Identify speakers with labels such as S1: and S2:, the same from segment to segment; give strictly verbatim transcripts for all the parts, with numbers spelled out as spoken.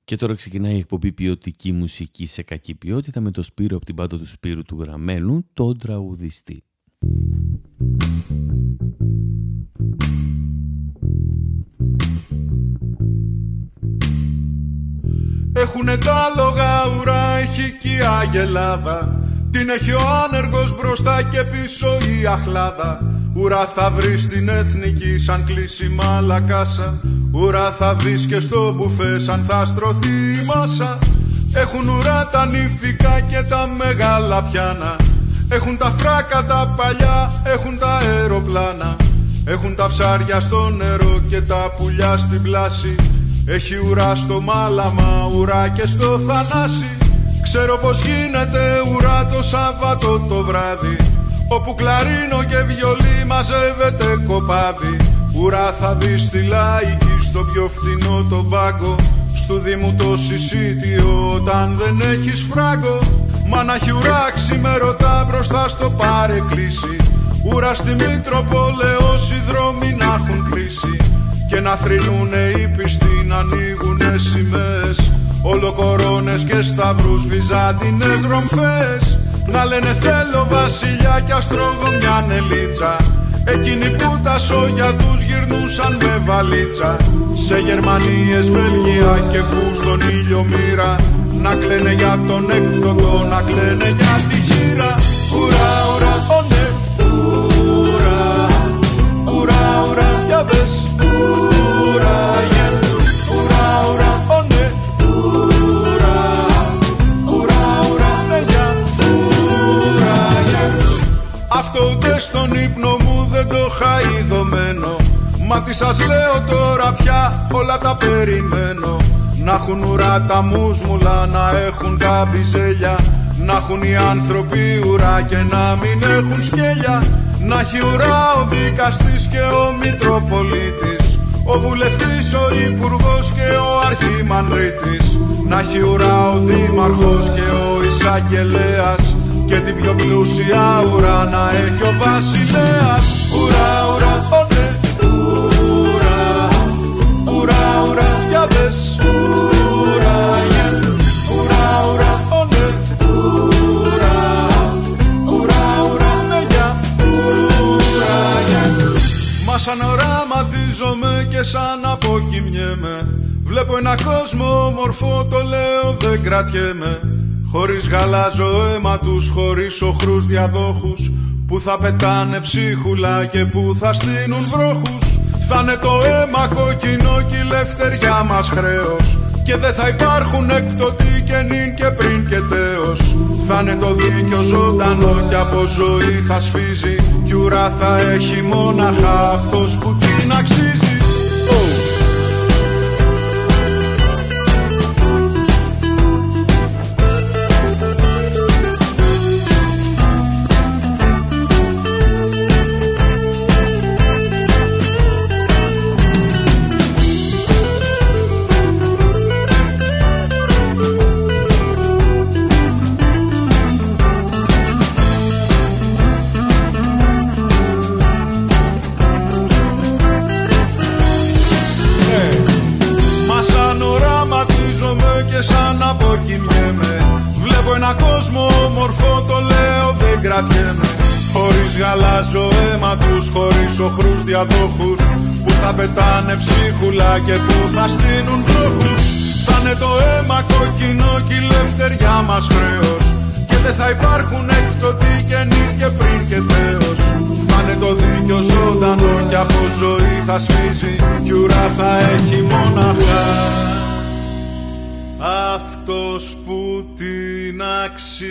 S1: Και τώρα ξεκινάει η εκπομπή ποιοτική μουσική σε κακή ποιότητα με το Σπύρο από την πάντα του Σπύρου του Γραμμένου, τον τραγουδιστή.
S2: Έχουνε τα λογαουρά, έχει και η Αγελάδα. Την έχει ο άνεργος μπροστά και πίσω η αχλάδα. Ουρά θα βρεις στην εθνική σαν κλείσει μαλακάσα. Ουρά θα δεις και στο μπουφέ σαν θα στρωθεί η μάσα. Έχουν ουρά τα νηφικά και τα μεγάλα πιάνα. Έχουν τα φράκα τα παλιά, έχουν τα αεροπλάνα. Έχουν τα ψάρια στο νερό και τα πουλιά στην πλάση. Έχει ουρά στο Μάλαμα, ουρά και στο Θανάση. Ξέρω πως γίνεται ουρά το Σάββατο το βράδυ, όπου κλαρίνο και βιολί μαζεύεται κοπάδι. Ουρά θα δεις στη Λαϊκή στο πιο φτηνό το πάγκο, στου Δήμου το συσίτιο όταν δεν έχεις φράγκο. Μα να έχει ουρά ξημερωτά μπροστά στο παρεκκλήσι. Ουρά στη Μήτροπολεως οι δρόμοι να έχουν κλείσει και να θρυνούνε οι πιστοί να ανοίγουνε σημαίες. Ολοκορώνες και σταυρούς, βυζάντινες ρομφές. Να λένε θέλω βασιλιά κι αστρώγω μια νελίτσα. Εκείνοι που τα σόγια τους γυρνούσαν με βαλίτσα. Σε Γερμανίες, Βέλγια και που στον ήλιο μοίρα. Να κλαίνε για τον έκδοτο, να κλαίνε για τη χείρα. Ουρά, ουρά, ω ναι. Ουρά, ουρά, ουρά, για δες. Ουρά, yeah. Ουρά, ουρά, ω ναι. Ουρά, ουρά, ουρά, ναι, για. Ουρά, yeah. Αυτό ούτε στον ύπνο μου δεν το είχα ειδωμένο. Μα τι σας λέω τώρα πια, όλα τα περιμένω. Να έχουν ουρά τα μουσμουλά, να έχουν τα μπιζέλια. Να έχουν οι άνθρωποι ουρά και να μην έχουν σκέλια. Να έχει ουρά ο δικαστής και ο Μητροπολίτης, ο βουλευτής, ο υπουργός και ο αρχιμανδρίτης. Να έχει ουρά ο δήμαρχος και ο εισαγγελέας, και την πιο πλούσια ουρά να έχει ο βασιλέας. Ουρά, ουρά, ω ναι. Ουρά, ουρά, ουρά, για δες. Ουρά, yeah. Ουρά, ουρά, ω ναι. Ουρά, ουρά, ουρά, ναι, για. Ουρά, yeah. Μα σαν οραματίζομαι και σαν αποκοιμιέμαι. Βλέπω ένα κόσμο όμορφο, το λέω δεν κρατιέμαι. Χωρίς γαλάζο αίμα τους, χωρίς οχρούς διαδόχους, που θα πετάνε ψίχουλα και που θα στείνουν βρόχους. Θα είναι το αίμα κόκκινο κι η λευτεριά μας χρέος, και δεν θα υπάρχουν εκπτωτοί και νυν και πριν και τέος. Θα είναι το δίκιο ζωντανό κι από ζωή θα σφίζει, κι ουρά θα έχει μόναχα αυτός που την αξίζει. Βλέπω ένα κόσμο όμορφο, το λέω δεν κρατιέμαι. Χωρίς γαλάζο αίμα τους, χωρίς οχρούς διαδόχους, που θα πετάνε ψίχουλα και που θα στείνουν βρόχους. Θα είναι το αίμα κόκκινο κι η λευτεριά μας χρέος, και δεν θα υπάρχουν εκπτωτοί και νυν και πριν και τέος. Θα είναι το δίκιο ζωντανό κι από ζωή θα σφίζει, κι ουρά θα έχει μόναχα αυτός που την αξίζει.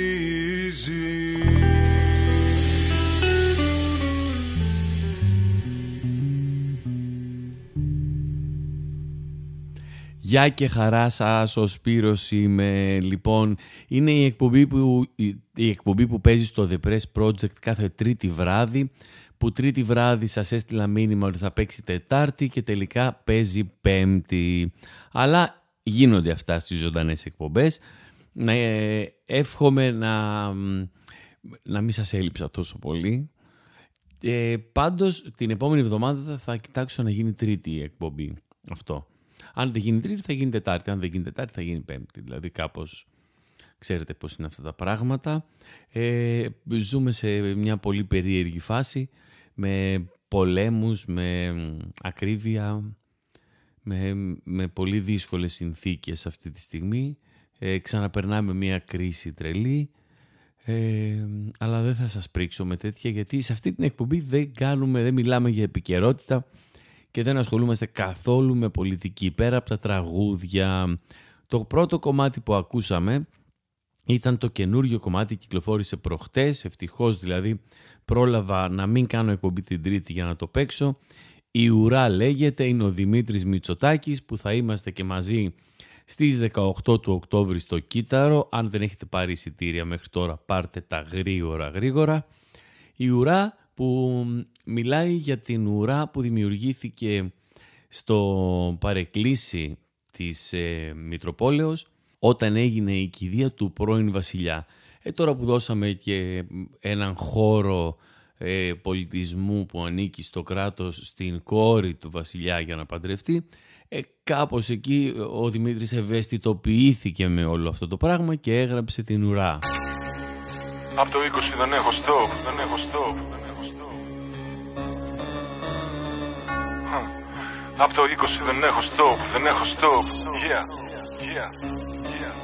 S1: Γεια και χαρά σας, ο Σπύρος είμαι. Λοιπόν, είναι η εκπομπή που, η εκπομπή που παίζει στο The Press Project κάθε τρίτη βράδυ, που τρίτη βράδυ σας έστειλα μήνυμα ότι θα παίξει Τετάρτη και τελικά παίζει Πέμπτη. Αλλά γίνονται αυτά στις ζωντανές εκπομπές. Ε, εύχομαι να, να μην σας έλειψα τόσο πολύ. Ε, πάντως την επόμενη εβδομάδα θα κοιτάξω να γίνει τρίτη εκπομπή. Αυτό. Αν δεν γίνει Τρίτη θα γίνει Τετάρτη, αν δεν γίνει Τετάρτη θα γίνει Πέμπτη. Δηλαδή κάπως ξέρετε πώς είναι αυτά τα πράγματα. Ε, ζούμε σε μια πολύ περίεργη φάση με πολέμους, με ακρίβεια, με, με πολύ δύσκολες συνθήκες αυτή τη στιγμή. Ε, ξαναπερνάμε μια κρίση τρελή. Ε, αλλά δεν θα σας πρίξω με τέτοια, γιατί σε αυτή την εκπομπή δεν κάνουμε, δεν μιλάμε για επικαιρότητα και δεν ασχολούμαστε καθόλου με πολιτική πέρα από τα τραγούδια. Το πρώτο κομμάτι που ακούσαμε ήταν το καινούριο κομμάτι, κυκλοφόρησε προχτές, ευτυχώς δηλαδή πρόλαβα να μην κάνω εκπομπή την Τρίτη για να το παίξω. Η Ουρά λέγεται, είναι ο Δημήτρης Μητσοτάκης, που θα είμαστε και μαζί στις δεκαοκτώ του Οκτώβρη στο Κύτταρο. Αν δεν έχετε πάρει εισιτήρια μέχρι τώρα, πάρτε τα γρήγορα γρήγορα. Η Ουρά που μιλάει για την ουρά που δημιουργήθηκε στο παρεκκλήσι της ε, Μητροπόλεως όταν έγινε η κηδεία του πρώην βασιλιά. Ε, τώρα που δώσαμε και έναν χώρο ε, πολιτισμού που ανήκει στο κράτος στην κόρη του βασιλιά για να παντρευτεί, ε, κάπως εκεί ο Δημήτρης ευαισθητοποιήθηκε με όλο αυτό το πράγμα και έγραψε την ουρά.
S3: Απ' το είκοσι δεν έχω stop, δεν έχω stop, δεν έχω stop. Απ' το είκοσι δεν έχω stop, δεν έχω stop. Yeah, yeah, yeah.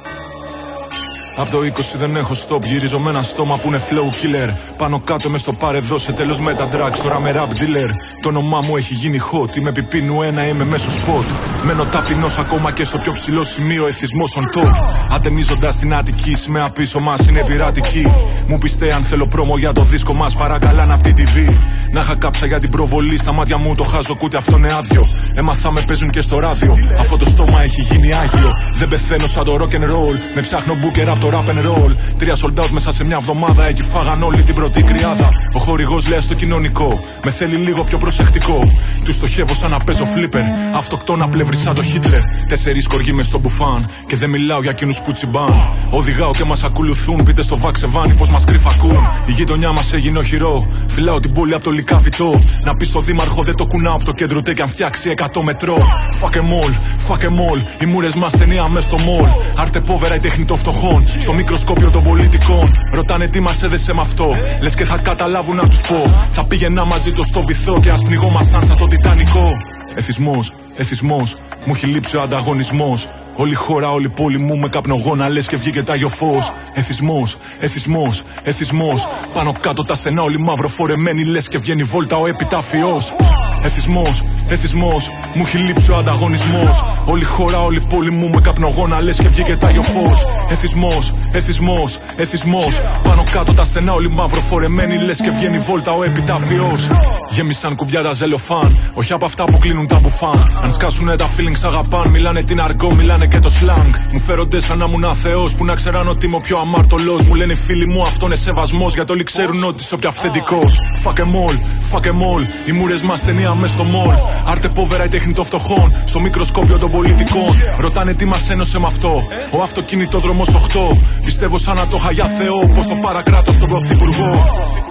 S3: Απ' το είκοσι δεν έχω stop, γυρίζω με ένα στόμα που είναι flow killer. Πάνω κάτω μες στο πάρε δώσε, τέλος με τα drugs, τώρα με rap dealer. Το όνομά μου έχει γίνει hot, είμαι πιπίνου ένα, είμαι μέσω spot. Μένω ταπεινός ακόμα και στο πιο ψηλό σημείο, εθισμός on top. Ατενίζοντας την Αττική, σημαία πίσω μας είναι πειρατική. Μου πιστε αν θέλω πρόμο για το δίσκο μας, παρακαλά να απ' τη τι βι. Να είχα κάψα για την προβολή, στα μάτια μου το χάζω κούτι αυτό είναι άδειο. Έμαθα με παίζουν και στο ράδιο, αυτό το στόμα έχει γίνει άγιο. Δεν πεθαίνω σαν το rock and roll, με ψάχνω μπούκερ από το rap and roll. Τρία sold out μέσα σε μια εβδομάδα, εκεί φάγαν όλη την πρώτη κρυάδα. Ο χορηγός λέει στο κοινωνικό, με θέλει λίγο πιο προσεκτικό. Του στοχεύω σαν να παίζω flipper, αυτοκτόνα πλεύρη σαν το Χίτλερ. Τέσσερις κοργοί μες στο μπουφάν, και δεν μιλάω για εκείνους που τσιμπάν. Οδηγάω και μας ακολουθούν, πείτε στο βαξεβάνι πως μας κρυφακούν. Η γειτονιά μας έγινε οχυρό, φυλάω την πόλη από το λικάβιτο. Να πει στο δήμαρχο δεν το κουνάω από το κέντρο, τε κι αν φτιάξει εκατό μετρό. Fuck em all, fuck em all, οι μούρες μας ταινία μες στο μολ. Άρτε πόβερα η τέχνη των φτωχών, στο μικροσκόπιο των πολιτικών. Ρωτάνε τι μας έδεσε με αυτό, λες και θα καταλάβουν να τους πω. Θα πήγαινα μαζί το στο βυθό και ας πνιγόμασταν σαν το Τιτανικό. Εθισμός, εθισμός, μου έχει λείψει ο ανταγωνισμός. Όλη η χώρα, όλη η πόλη μου με καπνογόνα λες και βγήκε τάγιο φως. Εθισμός, εθισμός, εθισμός. Πάνω κάτω τα στενά όλοι μαύρο φορεμένοι λες και βγαίνει βόλτα ο επιτάφιος. Εθισμός, εθισμός, μου έχει λείψει ο ανταγωνισμός. Όλη η χώρα, όλη η πόλη μου με καπνογόνα λες και βγήκε τάγιο φως. Εθισμός, εθισμός, εθισμός. Πάνω κάτω τα στενά όλοι μαύρο φορεμένοι λες και βγαίνει βόλτα ο επιτάφιος. Γέμισαν κουμπιά τα ζελοφάν, όχι από αυτά που κλείνουν τα μπουφάν. Αν σκάσουνε τα feelings αγαπάν, μιλάνε την αργό, μιλάνε και το slang. Μου φέρονται σαν να ήμουν αθεός, που να ξέραν ότι είμαι ο πιο αμάρτωλος. Μου λένε οι φίλοι μου αυτό είναι σεβασμός, γιατί όλοι ξέρουν ότι είσαι πιο αυθεντικός. Fuck em all, fuck em all, οι μούρες μας ταινία μες στο μολ. Άρτε πόβερα η τέχνη των φτωχών, στο μικροσκόπιο των πολιτικών. Ρωτάνε τι μας ένωσε με αυτό, ο αυτοκινητόδρομος οκτώ. Πιστεύω σαν να το είχα για Θεό, πως το παρακράτω στον πρωθυπουργό.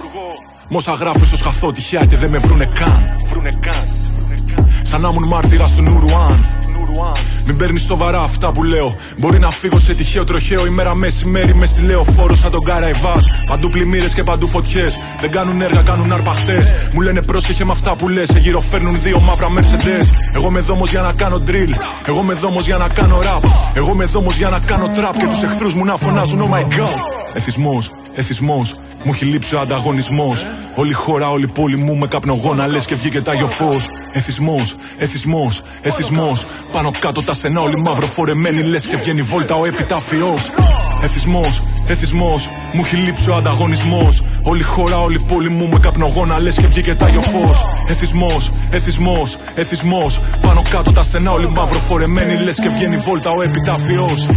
S3: Μόσα γράφω ίσως χαθώ τυχαία και δεν με βρούνε καν. Βρούνε καν. Σαν να ήμουν μάρτυρας του Νουρουάν. Μην παίρνεις σοβαρά αυτά που λέω. Μπορεί να φύγω σε τυχαίο τροχαίο ημέρα μεσημέρι με στη λεωφόρο σαν τον Καραϊβάς. Παντού πλημμύρες και παντού φωτιές. Δεν κάνουν έργα, κάνουν αρπαχτές. Μου λένε πρόσεχε με αυτά που λες. Εγύρω φέρνουν δύο μαύρα Mercedes. Εγώ με δόμος για να κάνω drill. Εγώ με δόμος για να κάνω rap. Εγώ με δόμος για να κάνω trap. Και τους εχθρούς μου να φωνάζουν oh my god. Εθισμός, εθισμός, μου έχει λείψει ο ανταγωνισμός. Όλη η χώρα, όλη η πόλη μου με καπνογόνα λες και βγήκε τάγιο φως. Εθισμός, εθισμός, εθισμός. Πάνω κάτω τα στενά όλοι μαύρο φορεμένοι λες και βγαίνει βόλτα ο επιτάφιος. Εθισμός, εθισμός, μου έχει λείψει ο ανταγωνισμός. Όλη η χώρα, όλη η πόλη μου με καπνογόνα λες και βγήκε τάγιο φως. Εθισμός, εθισμός, εθισμός. Πάνω κάτω τα στενά όλοι μαύρο φορεμένοι λες και βγαίνει βόλτα ο επιτάφιος.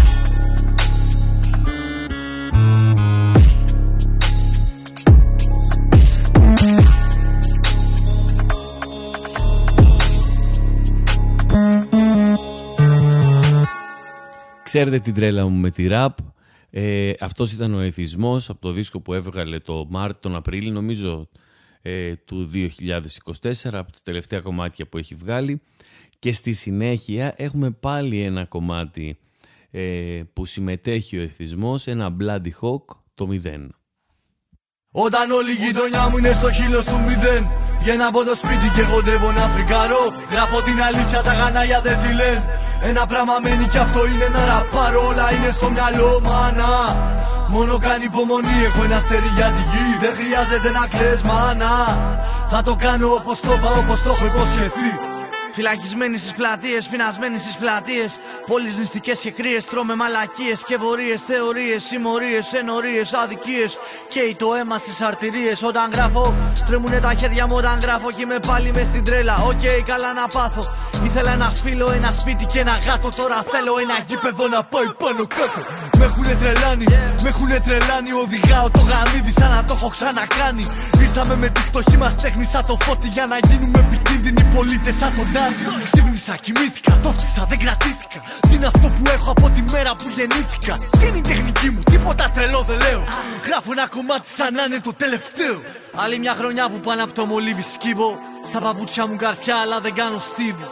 S1: Ξέρετε την τρέλα μου με τη ραπ. Ε, αυτός ήταν ο Εθισμός από το δίσκο που έβγαλε το Μάρτιο, τον Απρίλιο νομίζω ε, του δύο χιλιάδες είκοσι τέσσερα, από τα τελευταία κομμάτια που έχει βγάλει. Και στη συνέχεια έχουμε πάλι ένα κομμάτι ε, που συμμετέχει ο εθισμός, ένα Bloody Hawk, το μηδέν.
S4: Όταν όλη η γειτονιά μου είναι στο χείλος του μηδέν, βγαίνω από το σπίτι και κοντεύω να φρικάρω. Γράφω την αλήθεια, τα γανάγια δεν τη λένε. Ένα πράγμα μένει κι αυτό είναι να ραπάρω. Όλα είναι στο μυαλό, μάνα. Μόνο κάνει υπομονή, έχω ένα αστέρι για τη γη. Δεν χρειάζεται να κλαις, μάνα. Θα το κάνω όπως το πάω, όπως το έχω υποσχεθεί. Φυλακισμένοι στις πλατείες, πεινασμένοι στις πλατείες. Πόλεις νηστικές και κρύες, τρώμε μαλακίες και βορείες, θεωρίες, συμμορίες, ενορίες, αδικίες. Καίει το αίμα στις αρτηρίες. Όταν γράφω, τρέμουνε τα χέρια μου όταν γράφω και είμαι πάλι μες στην τρέλα. Οκ, okay, καλά να πάθω. Ήθελα ένα φίλο, ένα σπίτι και ένα γάτο. Τώρα θέλω ένα γήπεδο να πάει πάνω κάτω. Με έχουνε τρελάνει, yeah. με έχουνε τρελάνει. Οδηγάω το γαμίδι σαν να το έχω ξανακάνει. Ήρθαμε με τη φτωχή μας τέχνη σαν το φώτι για να γίνουμε επικίνδυνοι πολίτες σαν τον. Ξύπνησα, κοιμήθηκα, το φτύσα, δεν κρατήθηκα. Τι είναι αυτό που έχω από τη μέρα που γεννήθηκα? Τι είναι η τεχνική μου, τίποτα τρελό δεν λέω. Γράφω ένα κομμάτι σαν να είναι το τελευταίο. Άλλη μια χρονιά που πάνω από το μολύβι σκύβω. Στα παπούτσια μου καρφιά αλλά δεν κάνω στίβο.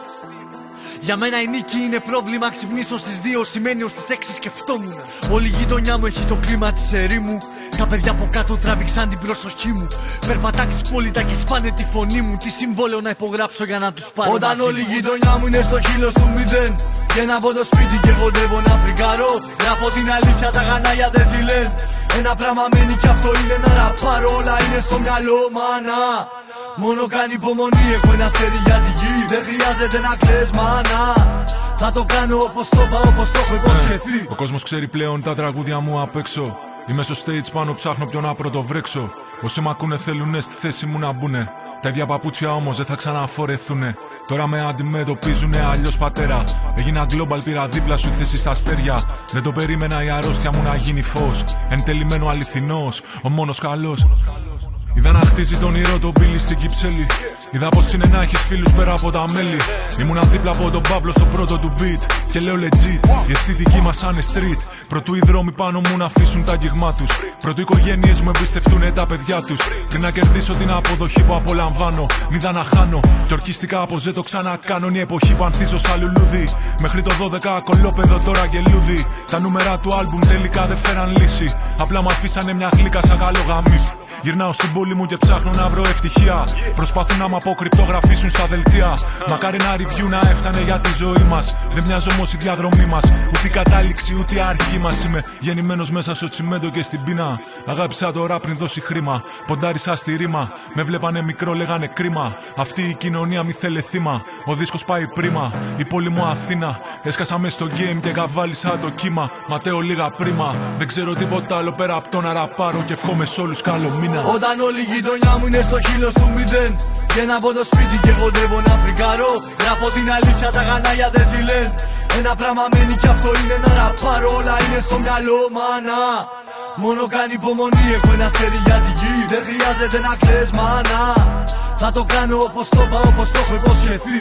S4: Για μένα η νίκη είναι πρόβλημα. Ξυπνήσω στις δύο σημαίνει ως τις έξι σκεφτόμουν. Όλη η γειτονιά μου έχει το κλίμα της ερήμου. Τα παιδιά από κάτω τράβηξαν την προσοχή μου. Περπατάξεις πόλητα και σπάνε τη φωνή μου. Τι συμβόλαιο να υπογράψω για να τους πάρω. Όταν όλη η γειτονιά μου είναι στο χείλος του μηδέν, βγαίνω από το σπίτι και κοντεύω να φρικάρω. Γράφω την αλήθεια, τα γανάγια δεν τη λένε. Ένα πράγμα μένει κι αυτό είναι να ραπάρω. Όλα είναι στο μυαλό, μάνα. Μόνο κάνει υπομονή, έχω ένα αστέρι για τη γη. Δεν χρειάζεται να κλαις, μάνα. Θα το κάνω όπως το πάω, όπως το έχω υποσχεθεί.
S3: Ο κόσμος ξέρει πλέον τα τραγούδια μου απ' έξω. Είμαι στο stage πάνω, ψάχνω ποιον να πρωτοβρέξω. Όσοι μ' ακούνε θέλουνε στη θέση μου να μπουνε. Τα ίδια παπούτσια όμως δεν θα ξαναφορεθούνε. Τώρα με αντιμετωπίζουνε αλλιώς πατέρα. Έγινα global, πήρα δίπλα σου θέση στα αστέρια. Δεν το περίμενα η αρρώστια μου να γίνει φως. Εν τέλει μένω αληθινός, ο μόνος καλός. Είδα να χτίζει τον ήρω τον πύλη στην Κυψέλη. Είδα πως είναι να έχεις φίλους πέρα από τα μέλη. Ήμουνα δίπλα από τον Παύλο στο πρώτο του beat. Και λέω legit, η αισθητική μας σαν street. Πρωτού οι δρόμοι πάνω μου να αφήσουν τα αγγίγμα τους. Πρωτού οι οικογένειες μου εμπιστευτούνε τα παιδιά τους. Πριν να κερδίσω την αποδοχή που απολαμβάνω. Μήδα να χάνω, κι ορκιστικά πως δεν το ξανακάνω. Η εποχή που ανθίζω σαν λουλούδι. Μέχρι το δώδεκα κολόπεδο τώρα γελούδι. Τα νούμερα του άλμπουμ τελικά δεν φέραν λύση. Απλά μου αφήσανε μια γλύκα σαν καλό γαμί. Γυρνάω στην πόλη μου και ψάχνω να βρω ευτυχία. Προσπαθούν να μ' αποκρυπτογραφήσουν στα δελτία. Μακάρι να review να έφτανε για τη ζωή μας. Δεν μοιάζει όμως η διαδρομή μας, ούτε η κατάληξη ούτε η αρχή μας. Είμαι γεννημένος μέσα στο τσιμέντο και στην πείνα. Αγάπησα το ραπ πριν δώσει χρήμα. Ποντάρισα στη ρήμα. Με βλέπανε μικρό, λέγανε κρίμα. Αυτή η κοινωνία μη θέλε θύμα. Ο δίσκος πάει πρίμα. Η πόλη μου Αθήνα. Έσκασα μες στο game και καβάλισα το κύμα. Ματέω λίγα πρίμα. Δεν ξέρω τίποτα άλλο πέρα από το να ραπάρω. Και ευχόμαι σ' όλους καλό μήνα.
S4: Όταν όλη η γειτονιά μου είναι στο χείλος του μηδέν, βγαίνω από το σπίτι και κοντεύω να φρικάρω. Γράφω την αλήθεια, τα γανάγια δεν τη λένε. Ένα πράγμα μένει κι αυτό είναι να ραπάρω. Όλα είναι στο μυαλό, μάνα. Μόνο κάνει υπομονή, έχω ένα αστέρι για τη γη. Δεν χρειάζεται να κλαις, μάνα. Θα το κάνω όπως το πάω, όπως το έχω υποσχεθεί.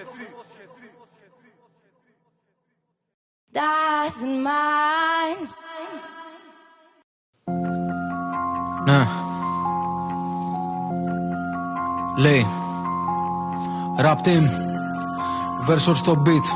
S5: Doesn't mind.
S4: Ναι. Λέει Rap Team Versus στο beat.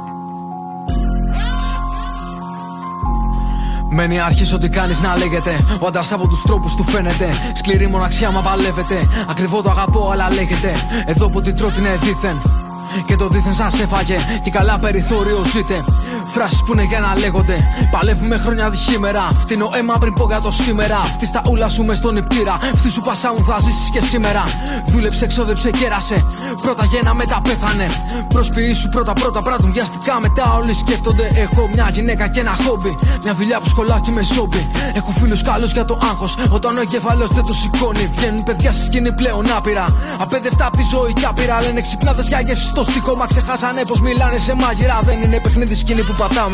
S4: Μένει αρχής ό,τι κάνεις να λέγεται. Ο άντρας από τους τρόπους του φαίνεται. Σκληρή μοναξιά μα παλεύεται. Ακριβό το αγαπώ αλλά λέγεται. Εδώ που την τρώτη είναι δίθεν. Και το δίθεν σας έφαγε. Και καλά περιθώριο ζείτε. Φράσεις που είναι για να λέγονται. Παλεύουμε χρόνια διχήμερα. Φτύνω αίμα πριν πω για το σήμερα. Αυτή στα ούλα σου μες στον υπτήρα. Αυτή σου πασάουν θα ζήσεις και σήμερα. Δούλεψε, ξόδεψε, κέρασε. Πρώτα γένα μετά πέθανε. Προσποιήσου πρώτα πρώτα πράττουν βιαστικά. Μετά όλοι σκέφτονται. Έχω μια γυναίκα και ένα χόμπι. Μια δουλειά που σκολάκι με ζόμπι. Έχω φίλους καλούς για το άγχος. Όταν ο εγκεφαλός δεν το σηκώνει. Βγαίνουν παιδιά στη σκηνή πλέον άπειρα. Απέδευτα από τη ζωή κι άπειρα. Λένε ξυπνάδες για γεύση στο στίχο. Μα ξεχάσανε πως μιλάνε σε μάγειρα. Δεν είναι παιχνίδι σκηνή που πατάμε.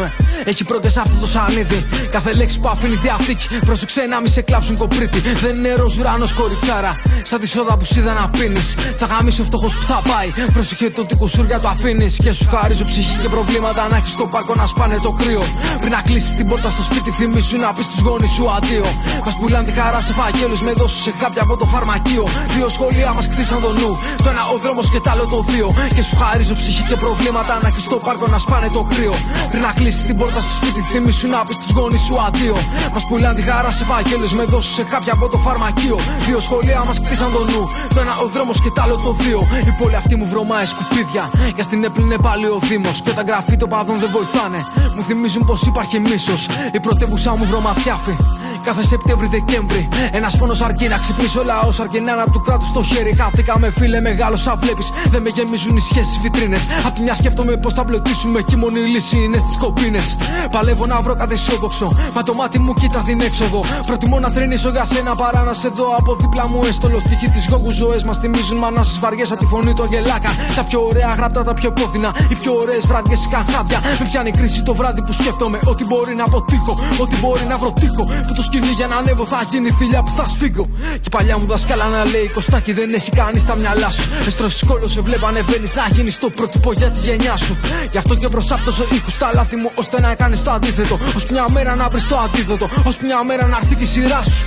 S6: έχει πρώτες αυτό το σανίδι. Κάθε λέξη που αφήνεις διαθήκη, πρόσεξε να μη σε κλάψουν κοπρίτη. Δεν είναι ροζ ουρανός κοριτσάρα, σαν τη σόδα που σίδα να πίνεις. Θα γαμίσει ο φτωχός που θα πάει, πρόσεχε το τι κουσούρια το αφήνεις. Και σου χαρίζω ψυχή και προβλήματα να έχεις στο πάρκο να σπάνε το κρύο. Πριν να κλείσεις την πόρτα στο σπίτι, θυμίσου να πεις τους γονείς σου αντίο. Μας πουλάνε τη χαρά σε φακέλους, με δώσεις σε κάποια από το φαρμακείο. Δύο σχολεία μας κτίσαν το νου, το ένα ο δρόμος και τ' άλλο το δύο. Και σου χαρίζω ψυχή και προβλήματα να έχεις στο πάρκο να σπάνε το κρύο. Πριν να κλείσεις την πόρτα στο σπίτι, θυμίσου να πεις τους γονείς σου αντίο. Μας πουλάνε τη χαρά σε φακέλους, με δώσεις σε κάποια από το φαρμακείο. Δύο σχολεία μας κτίσαν το νου, το ένα ο δρόμος και τ' άλλο το δύο. Η πόλη αυτή μου βρωμάει σκουπίδια, για στην έπλυνε πάλι ο Δήμος. Και τα γραφή των παδών δεν βοηθάνε, μου θυμίζουν πως υπάρχει μίσος. Η πρωτεύουσά μου βρωμαδιάφη, κάθε Σεπτέμβρη-Δεκέμβρη. Ένας φόνος αρκεί να ξυπνήσει ο λαός, αρκεί να είναι απ' του κράτους το χέρι. Χάθηκαμε φίλε μεγάλο σαν βλέπεις, δεν με γεμίζουν οι σχέσεις βιτρίνες. Απ' τη μια σκέφτομαι πως θα πλωτίσουμε κι η μόνη λύση είναι στις κοπίνες. Παλεύω να βρω κάτι αισιόδοξο, μα το μάτι μου κοίτα την έξοδο. Προτιμώ να θρηνήσω για σένα παρά να σε δω από δίπλα μου έστολο. Στοιχεί της γόγου ζωές μας θυμίζουν μανάσεις βαριές σαν τη φωνή του αγγελάκα. Τα πιο ωραία γραπτά, τα πιο πόθυνα, οι πιο ωραίες βραδιές οι καχάδια. Με πιάνει κρίση το βράδυ που σκέφτομαι ότι μπορεί να αποτύχω, ότι μπορεί να βρω τείχο. Που το σκηνή για να ανέβω θα γίνει θηλιά που θα σφίγγω. Και η παλιά μου δασκάλα να λέει: Κωστάκι, δεν έχει κάνει στα μυαλά σου. Εστρώσεις κόλλο, σε βλέπω ανεβαίνεις να γίνεις το πρότυπο για τη γενιά σου. Γι' αυτό και προσάπτωζω ήχους στα λάθη μου ώστε να κάνεις το αντίθετο. Ως μια μέρα να βρεις το αντίδοτο, ως μια μέρα να έρθει και η σειρά σου.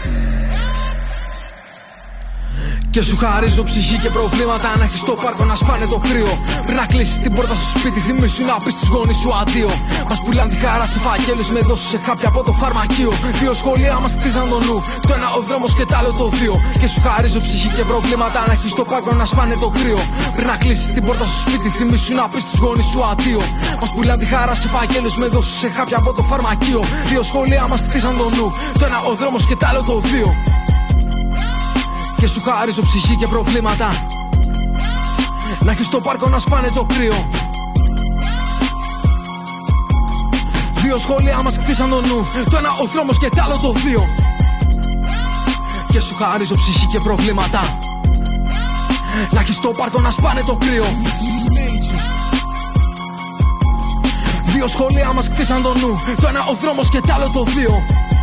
S6: Και σου χαρίζω ψυχή και προβλήματα να έχεις στο πάρκο να σπάνε το κρύο. Πριν να κλείσεις την πόρτα στο σπίτι, θυμίσου να πεις τους γονείς σου αντίο. Μας πουλάνε τη χαρά σε φακέλους, με δώσεις σε χάπια από το φαρμακείο. Δύο σχολεία μας κτίζαν το νου, το ένα ο δρόμος και τ' άλλο το δύο. Και σου χαρίζω ψυχή και προβλήματα να έχεις στο πάρκο να σπάνε το κρύο. Πριν να κλείσεις την πόρτα στο σπίτι, θυμίσου να πεις τους γονείς σου αντίο. Μας πουλάνε τη χαρά σε φακέλους, με δώσεις σε χάπια από το φαρμακείο. Δύο σχολεία μας κτίζαν το νου, το ένα ο δρόμος και τ' άλλο το δύο. Και σου χαρίζω ψυχή και προβλήματα να έχεις στο πάρκο να σπάνε το κρύο. Δύο σχολεία μας κτίσαν το νου, το ένα ο δρόμος και τ' άλλο το δύο. Και σου χαρίζω ψυχή και προβλήματα να έχεις στο πάρκο να σπάνε το κρύο. Δύο σχολεία μας κτίσαν το νου, το ένα ο δρόμος και τ' άλλο το δύο.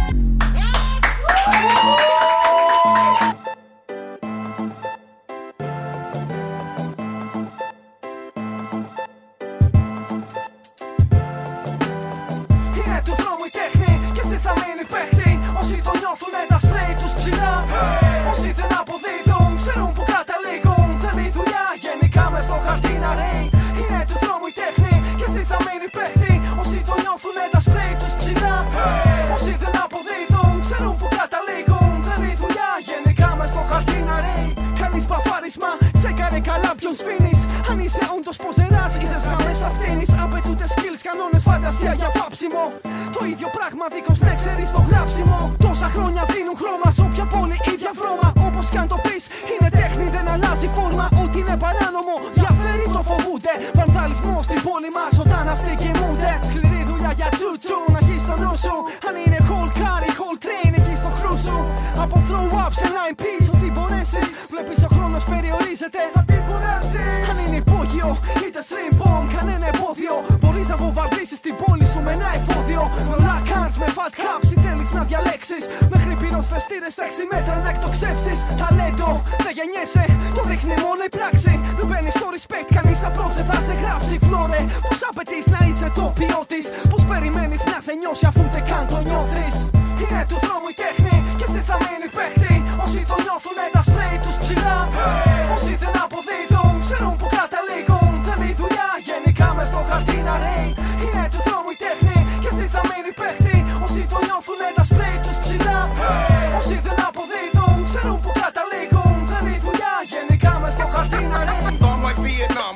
S7: Όσοι δεν αποδίδουν, ξέρουν που καταλήγουν. Θέλει δουλειά γενικά μες στο χαρτί να ρέει. Είναι του δρόμου η τέχνη και έτσι θα μείνει παίχτη. Όσοι το νιώθουνε τα σπρέι τους ψηλά. Όσοι δεν αποδίδουν, ξέρουν που καταλήγουν. Θέλει δουλειά γενικά μες στο χαρτί να ρέει. Κάνεις παφάρισμα, τσέκαρε καλά ποιον σφήνεις. Αν είσαι όντως πως ζεράς, είδες γραμμές θα φτύνεις. Απαιτούνται skills, κανόνες, φαντασία για βάψιμο. Το ίδιο πράγμα δίχως να ξέρεις το γράψιμο. Τόσα χρόνια δίνουν χρώμα σε όποια πόλη ίδια βρώμα. Όπως κι αν το πεις, είναι τέχνη, δεν αλλάζει φόρμα. Ό,τι είναι παράνομο, διαφέρει το φοβούνται. Βανδαλισμό στην πόλη μας όταν αυτοί κοιμούνται. Σκληρή δουλειά για τσούτσου, να έχεις το νου σου. Αν είναι whole car ή whole train, έχεις το χρού σου. Από throw up σε line piece, ό,τι μπορέσεις. Βλέπεις ο χρόνος περιορίζεται, θα την πουλέψεις. Αν είναι υπόγειο, είτε stream bomb, κανένα εμπόδιο. Μπορείς να βομβαρδίσεις την πόλη σου με ένα εφόδιο. Ρολά cards με fat caps, ή θέλεις να διαλέξεις. Μέχρι πυροσβεστήρες έξι μέτρα να εκτοξεύσεις. Ταλέντο, δεν γεννιέσαι, το δείχνει μόνο η πράξη. Δεν μπαίνεις στο respect, κανείς τα props δεν θα σε γράψει. Φλόρε, πως απαιτείς να είσαι το ποιότης. Πως περιμένεις να σε νιώσει αφού δεν καν το νιώθεις. Είναι του δρόμου η τέχνη και έτσι θα μείνει παίχτη. Όσοι το νιώθουνε τα σπρέι τους ψηλά. Όσοι δεν αποδίδουν, ξέρουν που καταλήγουν. Θέλει δουλειά γενικά μες στο χαρτί να ρέει. Είναι του δρόμου η τέχνη και έτσι θα μείνει παίχτη. Όσοι το νιώθουνε τα σπρέι τους ψηλά. Όσοι δεν αποδίδουν, ξέρουν που καταλήγουν. Θέλει δουλειά γενικά μες στο χαρτί να ρέει.
S8: I'm like Vietnam.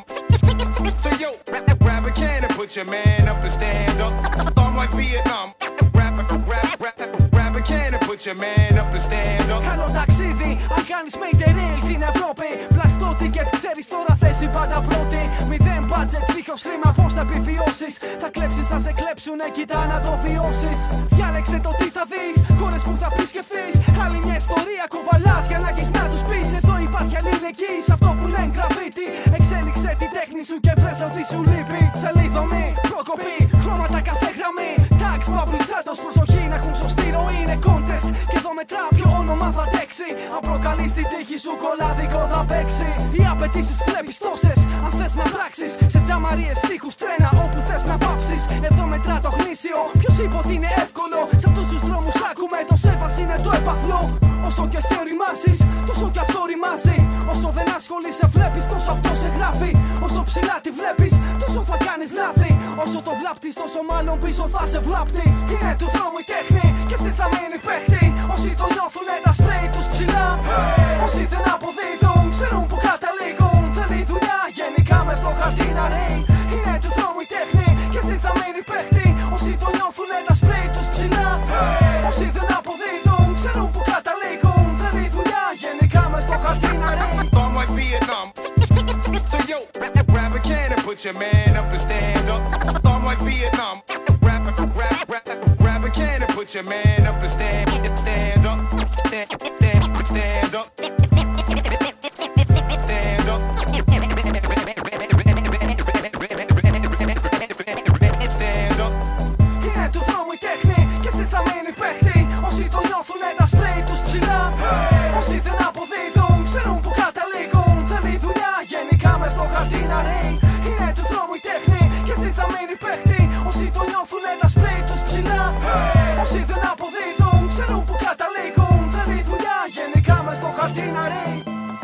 S8: So yo, grab a can and put your man up and stand up. I'm like Vietnam. Grab a, grab, grab, grab a can and put your man up and stand up.
S7: Κάνω ταξίδι, αν κάνεις major rail την Ευρώπη. Πλαστό ticket, ξέρεις τώρα θέση πάντα πρώτη. Μηδέν budget, δίχως χρήμα πώς θα επιβιώσεις. Θα κλέψεις, θα σε κλέψουνε, κοίτα να το βιώσεις. Διάλεξε το τι θα δεις, χώρες που θα επισκεφθείς. Άλλη μια ιστορία κουβαλάς για να έχεις να τους πεις. Εδώ υπάρχει αλληλεγγύη σε αυτό που λένε γραφίτι. Εξέλιξε την τέχνη σου και βρες ό,τι σου λείπει. Θέλει δομή, προκοπή, χρώματα κάθε γραμμή. Στην τύχη σου κολλάδικο θα παίξει. Οι απαιτήσεις βλέπεις τόσες. Αν θες να πράξεις σε τζαμαρίες, στίχους, τρένα, όπου θες να βάψεις. Εδώ μετρά το γνήσιο. Ποιος είπε ότι είναι εύκολο? Σε αυτούς τους δρόμους άκουμε το σέβας είναι το επαθλό. Όσο και σε ρημάζεις, τόσο κι αυτό ρημάζει. Όσο δεν ασχολείσαι, βλέπεις τόσο αυτό σε γράφει. Όσο ψηλά τη βλέπεις, τόσο θα κάνεις λάθη. Όσο το βλάπτεις, τόσο μάλλον πίσω θα σε βλάπτει. Είναι του δρόμου η τέχνη και έτσι θα μείνει παίχτη. Όσοι το νιώθουνε τα σπρέι τους ψηλά. Όσοι δεν αποδίδουν, ξέρουν που καταλήγουν. Θέλει δουλειά γενικά μες στο χαρτί να ρέει. Είναι του δρόμου η τέχνη και έτσι θα μείνει παίχτη. Όσοι το νιώθουνε τα σπρέι τους ψηλά. Όσοι δεν αποδίδουν, ξέρουν που καταλήγουν. Θέλει δουλειά γενικά μες στο χαρτί να ρέει.
S8: I'm like Vietnam. So yo, grab a can and put your man up and stand up. I'm like Vietnam. Grab, grab, grab, grab a can and put your man up and stand, stand up, stand, stand, stand up, stand up, stand up.
S7: Είναι του δρόμου η τέχνη και έτσι θα μείνει παίχτη. Όσοι το νιώθουνε τα σπρέι τους ψηλά. Όσοι δεν αποδίδουν, ξέρουν που καταλήγουν. Θέλει δουλειά γενικά μες στο χαρτί να ρέει. Είναι του δρόμου η τέχνη και έτσι θα μείνει παίχτη. Όσοι το νιώθουνε τα σπρέι τους ψηλά. Όσοι δεν αποδίδουν, ξέρουν που καταλήγουν. Θέλει δουλειά γενικά μες στο χαρτί να ρέει.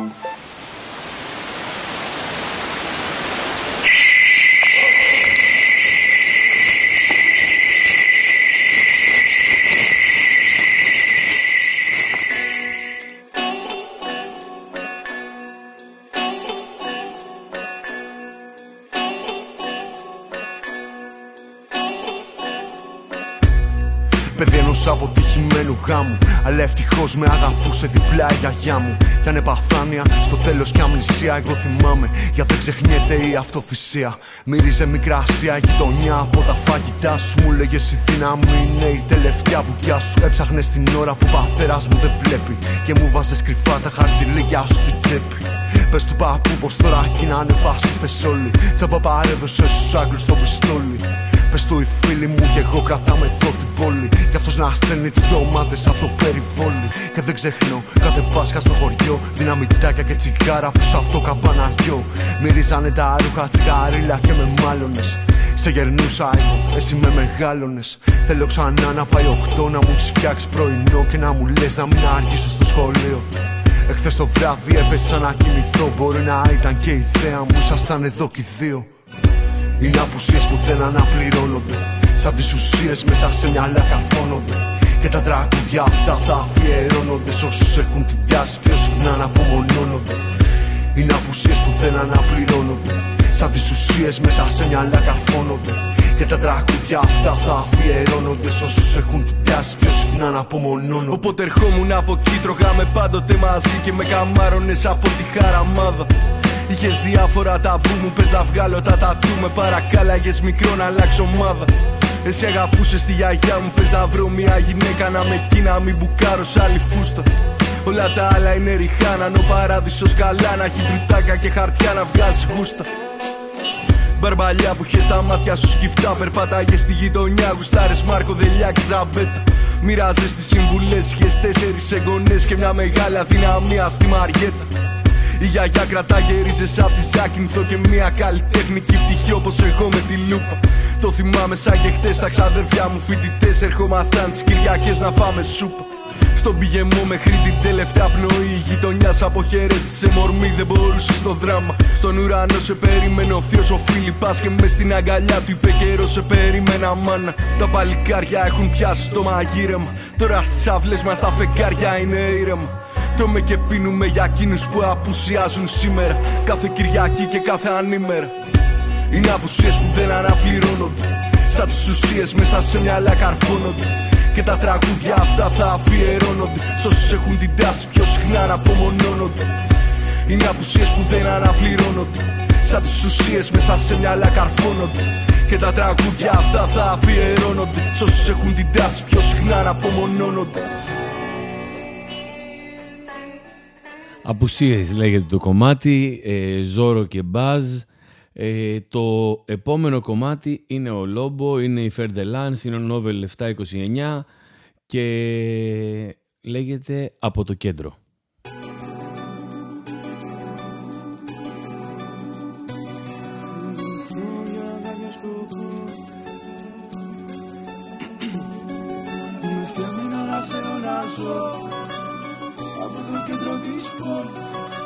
S4: Παιδί ενός αποτυχημένου γάμου, αλλά ευτυχώς με αγαπούσε διπλά η γιαγιά μου. Κι αν επαθάνεια, στο τέλος κι αμνησία, εγώ θυμάμαι, για δεν ξεχνιέται η αυτοθυσία. Μύριζε μικρά ασία γειτονιά από τα φαγητά σου. Μου λέγες η δύναμη είναι η τελευταία μπουκιά σου. Έψαχνες την ώρα που ο πατέρας μου δεν βλέπει και μου βάζες κρυφά τα χαρτζηλίκια σου στην τσέπη. Πες του παππού πως τώρα γίνανε φασίστες όλοι. Τσάπα παρέδωσε στους Άγγλους το πιστόλι. Πες του οι φίλοι μου και εγώ κρατάμε εδώ την πόλη. Κι αυτός να στέλνει τις ντομάτες από το περιβόλι. Και δεν ξεχνώ κάθε Πάσχα στο χωριό. Δυναμητάκια και τσιγάρα πίσω από το καμπαναριό. Μυρίζανε τα ρούχα τσιγαρίλα και με μάλωνες. Σε γερνούσα εγώ, εσύ με μεγάλωνες. Θέλω ξανά να πάει οχτώ, να μου έχεις φτιάξει πρωινό. Και να μου λες να μην αργήσω στο σχολείο. Εχθές το βράδυ έπεσα να κοιμηθώ. Μπορεί να ήταν και η ιδέα μου, ήσασταν εδώ κι οι δύο. Είναι απουσίες που δεν αναπληρώνονται. Σαν τις ουσίες μέσα σε μυαλά καρφώνονται. Και τα τραγούδια αυτά θα αφιερώνονται σ' όσους έχουν την πιάσει πιο συχνά να απομονώνονται. Είναι απουσίες που δεν αναπληρώνονται. Σαν τις ουσίες μέσα σε μυαλά καρφώνονται. Και τα τραγούδια αυτά θα αφιερώνονται σ' όσους έχουν την πιάσει πιο συχνά να απομονώνονται. Οπότε ερχόμουν από εκεί, τρώγαμε πάντοτε μαζί. Και με καμάρωνες από τη χαραμάδα. Είχες διάφορα ταμπού, μου πες να βγάλω τα τατού. Με παρακάλαγες μικρό να αλλάξω ομάδα. Εσύ αγαπούσες τη γιαγιά μου, πες να βρω μια γυναίκα να με εκεί, να μην μπουκάρω σ' άλλη φούστα. Όλα τα άλλα είναι ριχά, να ο παράδεισος καλά. Να έχει φρουτάκια και χαρτιά να βγάζει γούστα. Μπαρμπαλιά που είχες τα μάτια σου σκυφτά. Περπάταγες στη γειτονιά, γουστάρες Μάρκο, Δελιά και Ζαμπέτα. Μοιράζες τις συμβουλές, είχες τέσσερις εγγονές και μια μεγάλη αδυναμία στη Μαριέτα. Η γιαγιά κρατάγε ρίζες απ' τη Ζάκυνθο και μια καλλιτεχνική πτυχή όπως εγώ με τη λούπα. Το θυμάμαι σαν και χτες, τα ξαδέρφια μου φοιτητές ερχόμασταν τις Κυριακές να φάμε σούπα. Στον πηγεμό μέχρι την τελευταία πνοή η γειτονιάς αποχαιρέτησε μορμή, δεν μπορούσε στο δράμα. Στον ουρανό σε περίμενε ο θείος ο Φίλιππας και μες στην αγκαλιά του είπε καιρό σε περίμενα μάνα. Τα παλικάρια έχουν πιάσει το μαγείρεμα, τώρα στις αυλές μας τα φεγγάρια είναι ήρεμα. Τρώμε και πίνουμε για εκείνους που απουσιάζουν σήμερα, κάθε Κυριακή και κάθε ανήμερα. Είναι απουσίες που δεν αναπληρώνονται, σαν τις ουσίες μέσα σε μυαλά καρφώνονται. Και τα τραγούδια αυτά θα αφιερώνονται σ' όσους έχουν την τάση πιο συχνά να απομονώνονται. Είναι απουσίες που δεν αναπληρώνονται, σαν τις ουσίες μέσα σε μυαλά καρφώνονται. Και τα τραγούδια αυτά θα αφιερώνονται σ' όσους έχουν την τάση πιο συχνά να απομονώνονται.
S1: Απουσίες λέγεται το κομμάτι, ε, Ζόρο και Μπάζ. Ε, το επόμενο κομμάτι είναι ο Λόμπο, είναι η Φερντελάνς, είναι ο Νόβελ επτακόσια είκοσι εννιά και λέγεται Από το Κέντρο.
S4: ζω από το κέντρο της πόλης.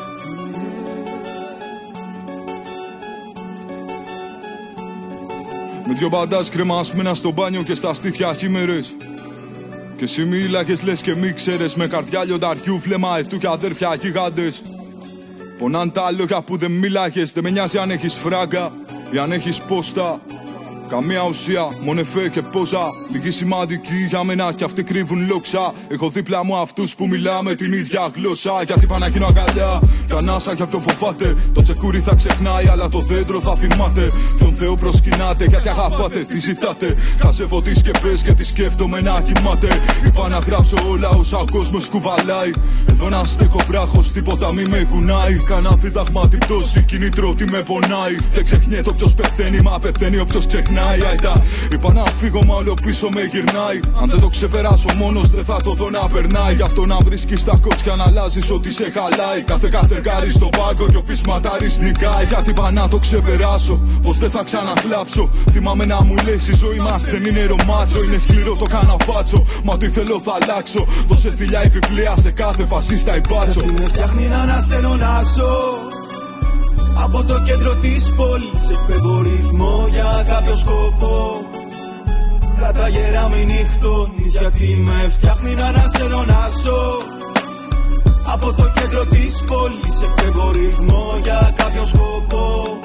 S3: Με δυο μπαντάς κρεμασμένα στο μπάνιο και στα στήθια χήμερες. Και εσύ μίλαγες λες και μη ξέρες, με καρδιά λιονταριού, βλέμμα ετού και αδέρφια γίγαντες. Πονάν τα λόγια που δεν μίλαγες, δεν με νοιάζει αν έχεις φράγκα ή αν έχεις πόστα. Καμία ουσία, μόνο εφέ και πόζα. Λίγη σημαντική για μένα κι αυτοί κρύβουν λόξα. Έχω δίπλα μου αυτούς που μιλάμε την ίδια γλώσσα. Γιατί πάνε να γίνω αγκαλιά, κι ανάσα για ποιον φοβάται. Το τσεκούρι θα ξεχνάει, αλλά το δέντρο θα θυμάται. Ποιον Θεό προσκυνάτε, γιατί αγαπάτε, τι ζητάτε. Χασεύω τις σκεπές γιατί σκέφτομαι να κοιμάται. Είπα να γράψω όλα όσα ο κόσμος κουβαλάει. Εδώ να στέκω βράχος, τίποτα μη με κουνάει. Κάνα δίδαγμα την πτώση, κινητρό τι με πονάει. Δεν ξεχνιέται όποιος πεθαίνει, μα πεθαίνει όποιος ξεχνάει. Είπα να φύγω, μα όλο πίσω με γυρνάει. Αν δεν το ξεπεράσω μόνος, δεν θα το δω να περνάει. Γι' αυτό να βρίσκεις τα κότσια να αλλάζεις ό,τι σε χαλάει. Κάθε κατεργάρι στον πάγκο κι ο πεισματάρης νικάει. Γιατί είπα να το ξεπεράσω, πως δεν θα ξαναχλάψω. Θυμάμαι να μου λες, η ζωή μας δεν είναι ρομάτσο. Είναι σκληρό το καναφάτσο, μα τι θέλω θα αλλάξω. Δώσε θηλιά η βιβλία σε κάθε φασίστα υπάτσο.
S4: Τι με φτιάχνει να ανασένω να ζω από το κέντρο της πόλης. Εκπέμπω ρυθμό για κάποιο σκοπό. Κράτα γερά μη νυχτώνεις, γιατί με φτιάχνει να ανασένω να ζω από το κέντρο της πόλης. Εκπέμπω ρυθμό για κάποιο σκοπό.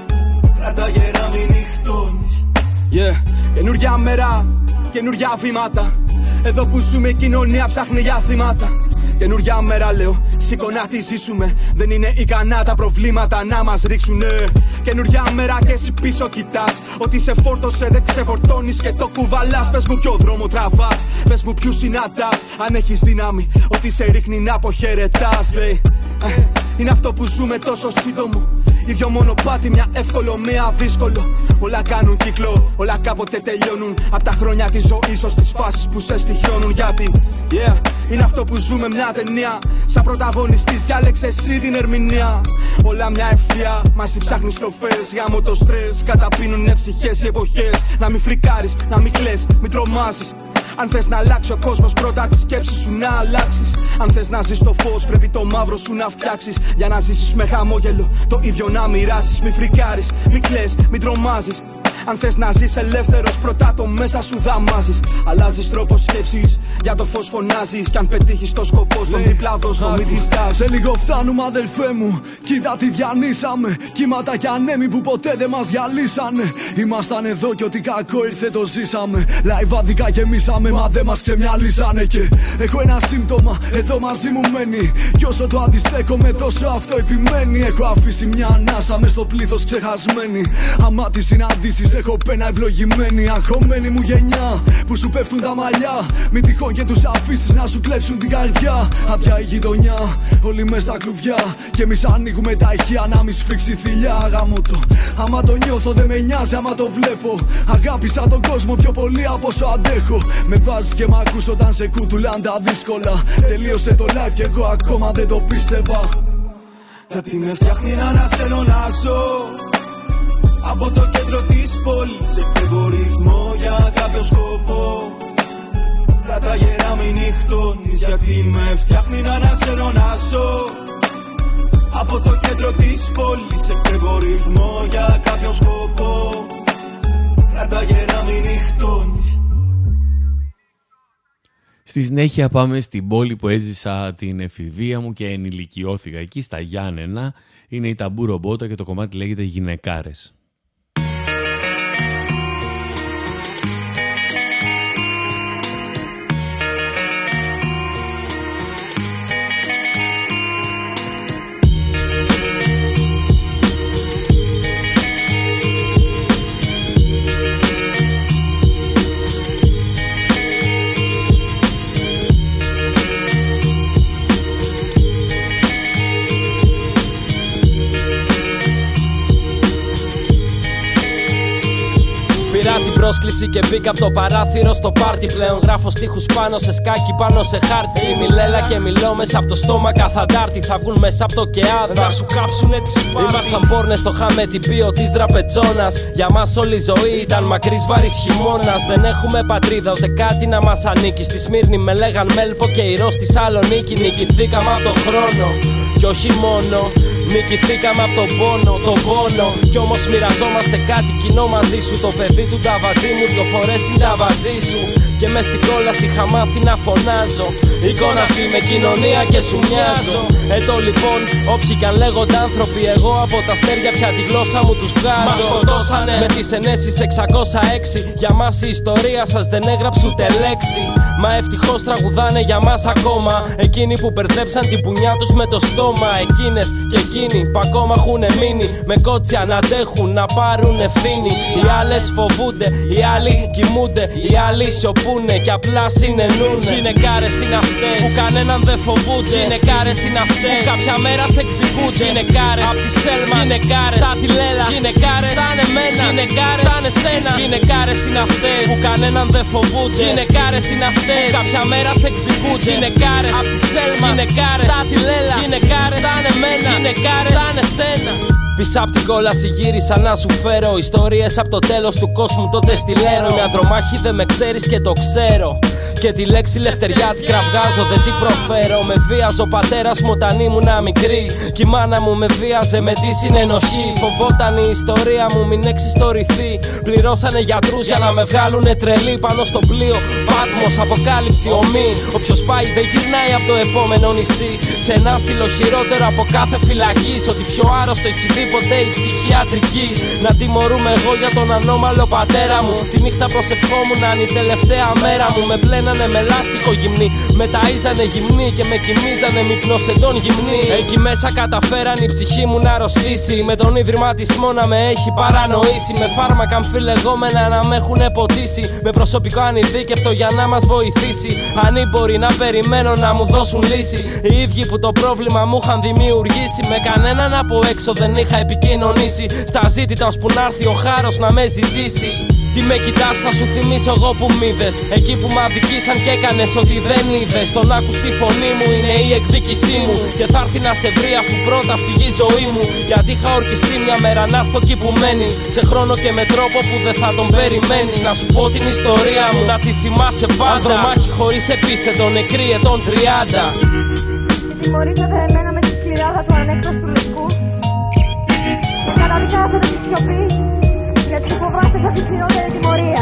S4: Κράτα γερά μη νυχτώνεις. Yeah, καινούρια μέρα, καινούρια βήματα. Εδώ που ζούμε η κοινωνία ψάχνει για θύματα. Καινούρια μέρα λέω, σήκω να τη ζήσουμε. Δεν είναι ικανά τα προβλήματα να μας ρίξουνε. Καινούρια μέρα και εσύ πίσω κοιτάς. Ότι σε φόρτωσε δεν ξεφορτώνεις και το κουβαλάς. Πες μου ποιο δρόμο τραβάς, πες μου ποιους συναντάς. Αν έχεις δύναμη, ότι σε ρίχνει να αποχαιρετάς. Λέει, είναι αυτό που ζούμε τόσο σύντομο. Ίδιο μονοπάτι, μια εύκολο, μια δύσκολο. Όλα κάνουν κύκλο, όλα κάποτε τελειώνουν. Απ' τα χρόνια της ζωής ως τις φάσεις που σε στοιχιώνουν. Γιατί, yeah, είναι αυτό που ζούμε μια ταινία. Σαν πρωταγωνιστής διάλεξε εσύ την ερμηνεία. Όλα μια ευθεία, μαζί ψάχνεις τροφές. Γάμω το στρες, καταπίνουνε ψυχές οι εποχές. Να μην φρικάρεις, να μην κλαις, μην τρομάζεις. Αν θες να αλλάξει ο κόσμος, πρώτα τη σκέψη σου να αλλάξεις. Αν θες να ζεις το φως, πρέπει το μαύρο σου να φτιάξεις. Για να ζήσεις με χαμόγελο, το ίδιο να μοιράσεις. Μη φρικάρεις, μη κλαις, μην τρομάζεις. Αν θες να ζεις ελεύθερος, πρώτα το μέσα σου δαμάζεις. Αλλάζεις τρόπο σκέψης, για το φως φωνάζεις. Κι αν πετύχεις το σκοπό, στον διπλά δώσω μη διστάζεις.
S9: Σε λίγο φτάνουμε αδελφέ μου, κοίτα τι διανύσαμε. Κύματα κι ανέμοι που ποτέ δεν μας διαλύσανε. Ήμασταν εδώ κι ό,τι κακό ήρθε το ζήσαμε. Λαϊβάδικα γεμίσαμε, μα δεν μας ξεμυαλίσανε. Και έχω ένα σύμπτωμα, εδώ μαζί μου μένει. Κι όσο το αντιστέκομαι, τόσο αυτό επιμένει. Έχω αφήσει μια ανάσα μες στο πλήθος ξεχασμένη. Άμα τις συναντήσεις έχω πένα ευλογημένη. Αγχωμένη μου γενιά που σου πέφτουν τα μαλλιά. Μην τυχόν και τους αφήσεις να σου κλέψουν την καρδιά. Άδεια η γειτονιά, όλοι μες στα κλουβιά. Και εμείς ανοίγουμε τα ηχεία να μη σφίξει θηλιά. Γάμο το, άμα το νιώθω δεν με νοιάζει άμα το βλέπω. Αγάπησα τον κόσμο πιο πολύ από όσο αντέχω. Με βάζεις και μ' ακούς όταν σε κούτουλαν τα δύσκολα. Τελείωσε το live κι εγώ ακόμα δεν το πίστευα.
S4: Γιατί με φτιάχνει να ανασένω να ζω από το κέντρο της πόλης. Εκπέμπω ρυθμό για κάποιο σκοπό. Κράτα γερά μη νυχτώνεις, γιατί με φτιάχνει να ανασένω να ζω από το κέντρο της πόλης. Εκπέμπω ρυθμό για κάποιο σκοπό. Κράτα γερά μη νυχτώνεις.
S1: Στη συνέχεια πάμε στην πόλη που έζησα την εφηβεία μου και ενηλικιώθηκα εκεί, στα Γιάννενα. Είναι η Ταμπού Ρομπότα και το κομμάτι λέγεται Γυναικάρες.
S10: έκκληση και μπήκα από το παράθυρο στο πάρτι. Πλέον γράφω στίχους πάνω σε σκάκι, πάνω σε χάρτη. Μιλέλα και μιλώ μέσα από το στόμα καθαντάρτη. Θα βγουν μέσα από το κεάδα να σου κάψουνε τη σπάρτη. Ήμασταν πόρνες, το είχαμε την πίο της δραπετζόνας. Για μας όλη η ζωή ήταν μακρύς βαρύς χειμώνας. Δεν έχουμε πατρίδα ούτε κάτι να μας ανήκει. Στη Σμύρνη με λέγαν Μέλπο και η Ρο στη Σαλονίκη. Νικηθήκαμε από το χρόνο κι όχι μόνο. Νικηθήκαμε από τον πόνο, τον πόνο. Κι όμως μοιραζόμαστε κάτι κοινό μαζί σου. Το παιδί του ταβατζή μου δυο φορές είναι ταβατζή σου. Και μες στην κόλαση είχα μάθει να φωνάζω. Εικόνα σου είμαι κοινωνία και σου μοιάζω. Ετώ λοιπόν, όποιοι κι αν λέγονται άνθρωποι, εγώ από τα αστέρια πια τη γλώσσα μου τους βγάζω. Μας σκοτώσανε με τις ενέσεις εξακόσια έξι. Για μας η ιστορία σας δεν έγραψε ούτε λέξη. Μα ευτυχώς τραγουδάνε για μας ακόμα. Εκείνοι που μπερδέψαν την πουνιά τους με το στόμα. Εκείνες και εκείνοι που ακόμα έχουν μείνει. Με κότσια να αντέχουν, να πάρουν ευθύνη. Οι άλλες φοβούνται, οι άλλοι κοιμούνται. Οι άλλοι σιωπούνε και απλά συνεννούνε. Γυναικάρες είναι αυτές που κανέναν δεν φοβούνται. Γυναικάρες είναι αυτές που κάποια μέρα σε εκδικούνται. Γυναικάρες απ' τη Σέλμα, γυναικάρες σαν τη Λέλα. Γυναικάρες σαν εμένα, γυναικάρες σαν εσένα. Γυναικάρες είναι αυτές που κανέναν δεν φοβούνται. Γυναικάρες είναι αυτές που κάποια μέρα σε εκδικούνται. Γυναικάρες απ' τη Σέλμα, γυναικάρες σαν τη Λέλα. Γυναικάρες σαν εμένα, γυναικάρες σαν εσένα. Πίσω απ' την κόλαση γύρισα να σου φέρω ιστορίες απ' το τέλος του κόσμου, τότε στη Λέρο. Μια τρομάχη δεν με ξέρεις και το ξέρω. Και τη λέξη λευτεριά την κραυγάζω, δεν την προφέρω. Με βίαζε ο πατέρας μου όταν ήμουνα μικρή. Κι η μάνα μου με βίαζε με τη συνενοχή. Φοβόταν η ιστορία μου μην εξιστορηθεί. Πληρώσανε γιατρούς για να με βγάλουνε τρελή. Πάνω στο πλοίο, Πάτμος, αποκάλυψη, ομή. Όποιος πάει δεν γυρνάει από το επόμενο νησί. Σε ένα άσυλο χειρότερο από κάθε φυλακή. Ότι πιο άρρωστο έχει δει ποτέ η ψυχιατρική. Να τιμωρούμε εγώ για τον ανώμαλο πατέρα μου. Τη νύχτα προσευχόμουν να είναι η τελευταία μέρα μου. Με πλένανε με λάστιχο γυμνή. Με ταΐζανε γυμνή και με κοιμίζανε μυπνοσεντών γυμνή. Εκεί μέσα καταφέραν η ψυχή μου να αρρωστήσει. Με τον ιδρυματισμό να με έχει παρανοήσει. Με φάρμακα αμφιλεγόμενα να με έχουν ποτίσει. Με προσωπικό ανειδίκευτο για να μας βοηθήσει. Ανήμποροι να περιμένω να μου δώσουν λύση. Οι ίδιοι που το πρόβλημα μου είχαν δημιουργήσει. Με κανέναν από έξω δεν είχα επικοινωνήσει. Στα ζήτητα ώσπου να έρθει ο χάρος να με ζητήσει. Τι με κοιτάς θα σου θυμίσω εγώ που μ' είδες. Εκεί που μ' αδικήσαν και έκανες ότι δεν είδες. Τον άκου στη φωνή μου είναι η εκδίκησή μου. Και θα έρθει να σε βρει αφού πρώτα φύγει η ζωή μου. Γιατί είχα ορκιστεί μια μέρα να έρθω εκεί που μένεις. Σε χρόνο και με τρόπο που δεν θα τον περιμένεις. Να σου πω την ιστορία μου να τη θυμάσαι πάντα. Ανδρομάχη χωρίς επίθετο, νεκρή ετών τριάντα.
S11: Τιμωρήσατε εμένα με τη σκυράδα του ανέκτος του λευκού. Και καταδικάσατε τη σιωπή. Γιατί φοβάστε σαν τη χειρότερη τιμωρία.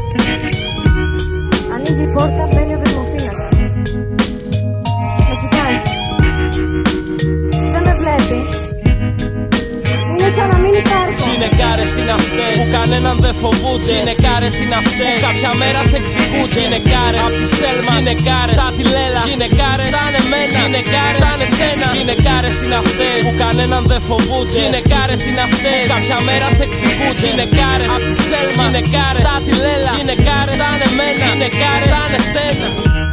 S11: Ανοίγει η πόρτα, μπαίνει ο δεσμοφύλακας. Με κοιτάζει. Δεν με βλέπει. Είναι σαν να μην υπάρχω.
S10: Γυναικάρες είναι αυτές που κανέναν δεν φοβούνται. Γυναικάρες είναι αυτές που κάποια μέρα σε εκδικούνται. Γυναικάρες απ' τη Σέλμα, γυναικάρες σαν τη Λέλα. Γυναικάρες σαν εμένα, γυναικάρες σαν εσένα. Γυναικάρες είναι αυτές που κανέναν δεν φοβούνται. Γυναικάρες είναι αυτές που κάποια μέρα σε εκδικούνται. Γυναικάρες απ' τη Σέλμα, γυναικάρες σαν τη Λέλα. Γυναικάρες σαν εμένα, γυναικάρες σαν εσένα.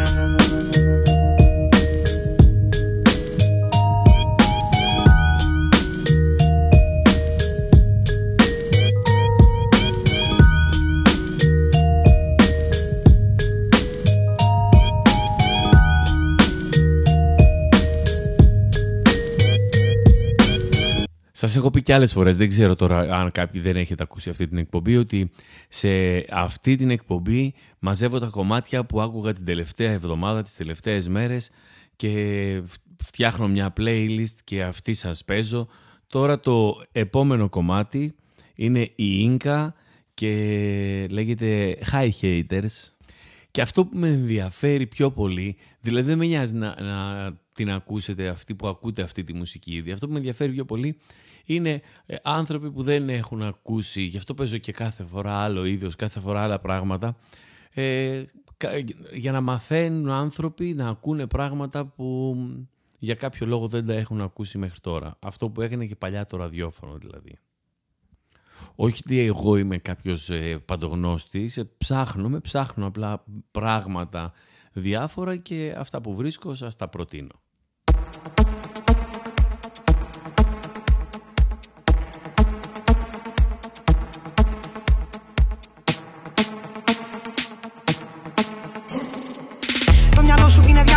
S1: Σας έχω πει και άλλες φορές, δεν ξέρω τώρα αν κάποιοι δεν έχετε ακούσει αυτή την εκπομπή, ότι σε αυτή την εκπομπή μαζεύω τα κομμάτια που άκουγα την τελευταία εβδομάδα, τις τελευταίες μέρες και φτιάχνω μια playlist και αυτή σας παίζω. Τώρα το επόμενο κομμάτι είναι η Ίνκα και λέγεται Hi Haters. Και αυτό που με ενδιαφέρει πιο πολύ, δηλαδή δεν με νοιάζει να, να την ακούσετε αυτή που ακούτε αυτή τη μουσική ήδη. Αυτό που με ενδιαφέρει πιο πολύ είναι ε, άνθρωποι που δεν έχουν ακούσει, γι' αυτό παίζω και κάθε φορά άλλο είδος, κάθε φορά άλλα πράγματα, ε, για να μαθαίνουν άνθρωποι να ακούνε πράγματα που για κάποιο λόγο δεν τα έχουν ακούσει μέχρι τώρα. Αυτό που έκανε και παλιά το ραδιόφωνο δηλαδή. Όχι ότι εγώ είμαι κάποιος ε, παντογνώστης, ε, ψάχνω, ψάχνω απλά πράγματα διάφορα και αυτά που βρίσκω σας τα προτείνω.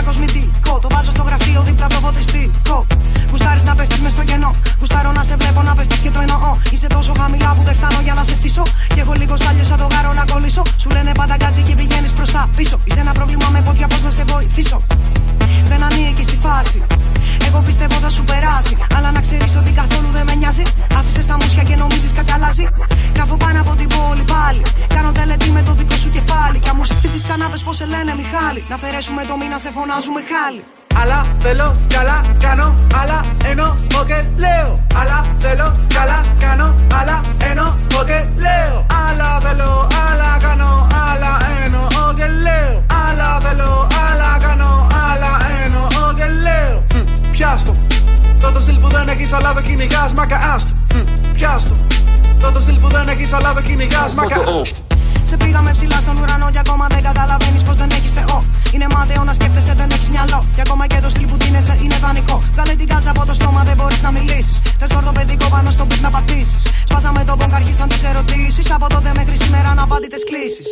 S12: κοσμητικό. Το βάζω στο γραφείο δίπλα από το φωτιστικό. Γουστάρεις να πέφτεις μες στο κενό. Γουστάρω να σε βλέπω να πέφτεις και το εννοώ. Είσαι τόσο χαμηλά που δεν φτάνω για να σε φτύσω. Κι έχω λίγο σάλιο σαν το γάρο να κολλήσω. Σου λένε πάντα γκάζι και πηγαίνεις προς τα πίσω. Είσαι ένα πρόβλημα με πόδια, πώς να σε βοηθήσω. Δεν ανήκει στη φάση. Εγώ πιστεύω θα σου περάσει. Αλλά να ξέρεις ότι καθόλου δεν με νοιάζει. Άφησες τα μουσια και νομίζεις κάτι αλλάζει. Γράφω πάνω από την πόλη πάλι. Κάνω τελετή με το δικό σου κεφάλι. Κι αν μου στήθεις κανάπες πως σε λένε Μιχάλη. Να αφαιρέσουμε το μήνα σε φωνάζουμε χάλι.
S13: Αλλά θέλω κι άλλα κάνω, άλλα εννοώ και λέω. Αλλά θέλω κι άλλα κάνω, άλλα εννοώ και λέω. Άλλα θέλω, άλλα κάνω, άλλα εννοώ και λέω. Άλλα θέλω, άλλα κάνω, άλλα εννοώ και λέω. Πιάστο, αυτό το στυλ που δεν έχεις αλλά το κυνηγάς, μάκα άστο. Πιάστο, αυτό το στυλ που δεν έχεις αλλά το κυνηγάς, μάκα άστο.
S12: Σε πήγαμε ψηλά στον ουρανό και ακόμα δεν καταλαβαίνεις πως δεν έχεις Θεό. Είναι μάταιο να σκέφτεσαι, δεν έχεις μυαλό. Και ακόμα και το στυλ που τίνεσαι είναι δανεικό. Βγάλε την κάλτσα από το στόμα, δεν μπορείς να μιλήσεις. Θες ορθοπαιδικό πάνω στο beat να πατήσεις. Σπάσαμε τον πονκ, αρχίσαν τις ερωτήσεις. Από τότε μέχρι σήμερα αναπάντητες κλήσεις.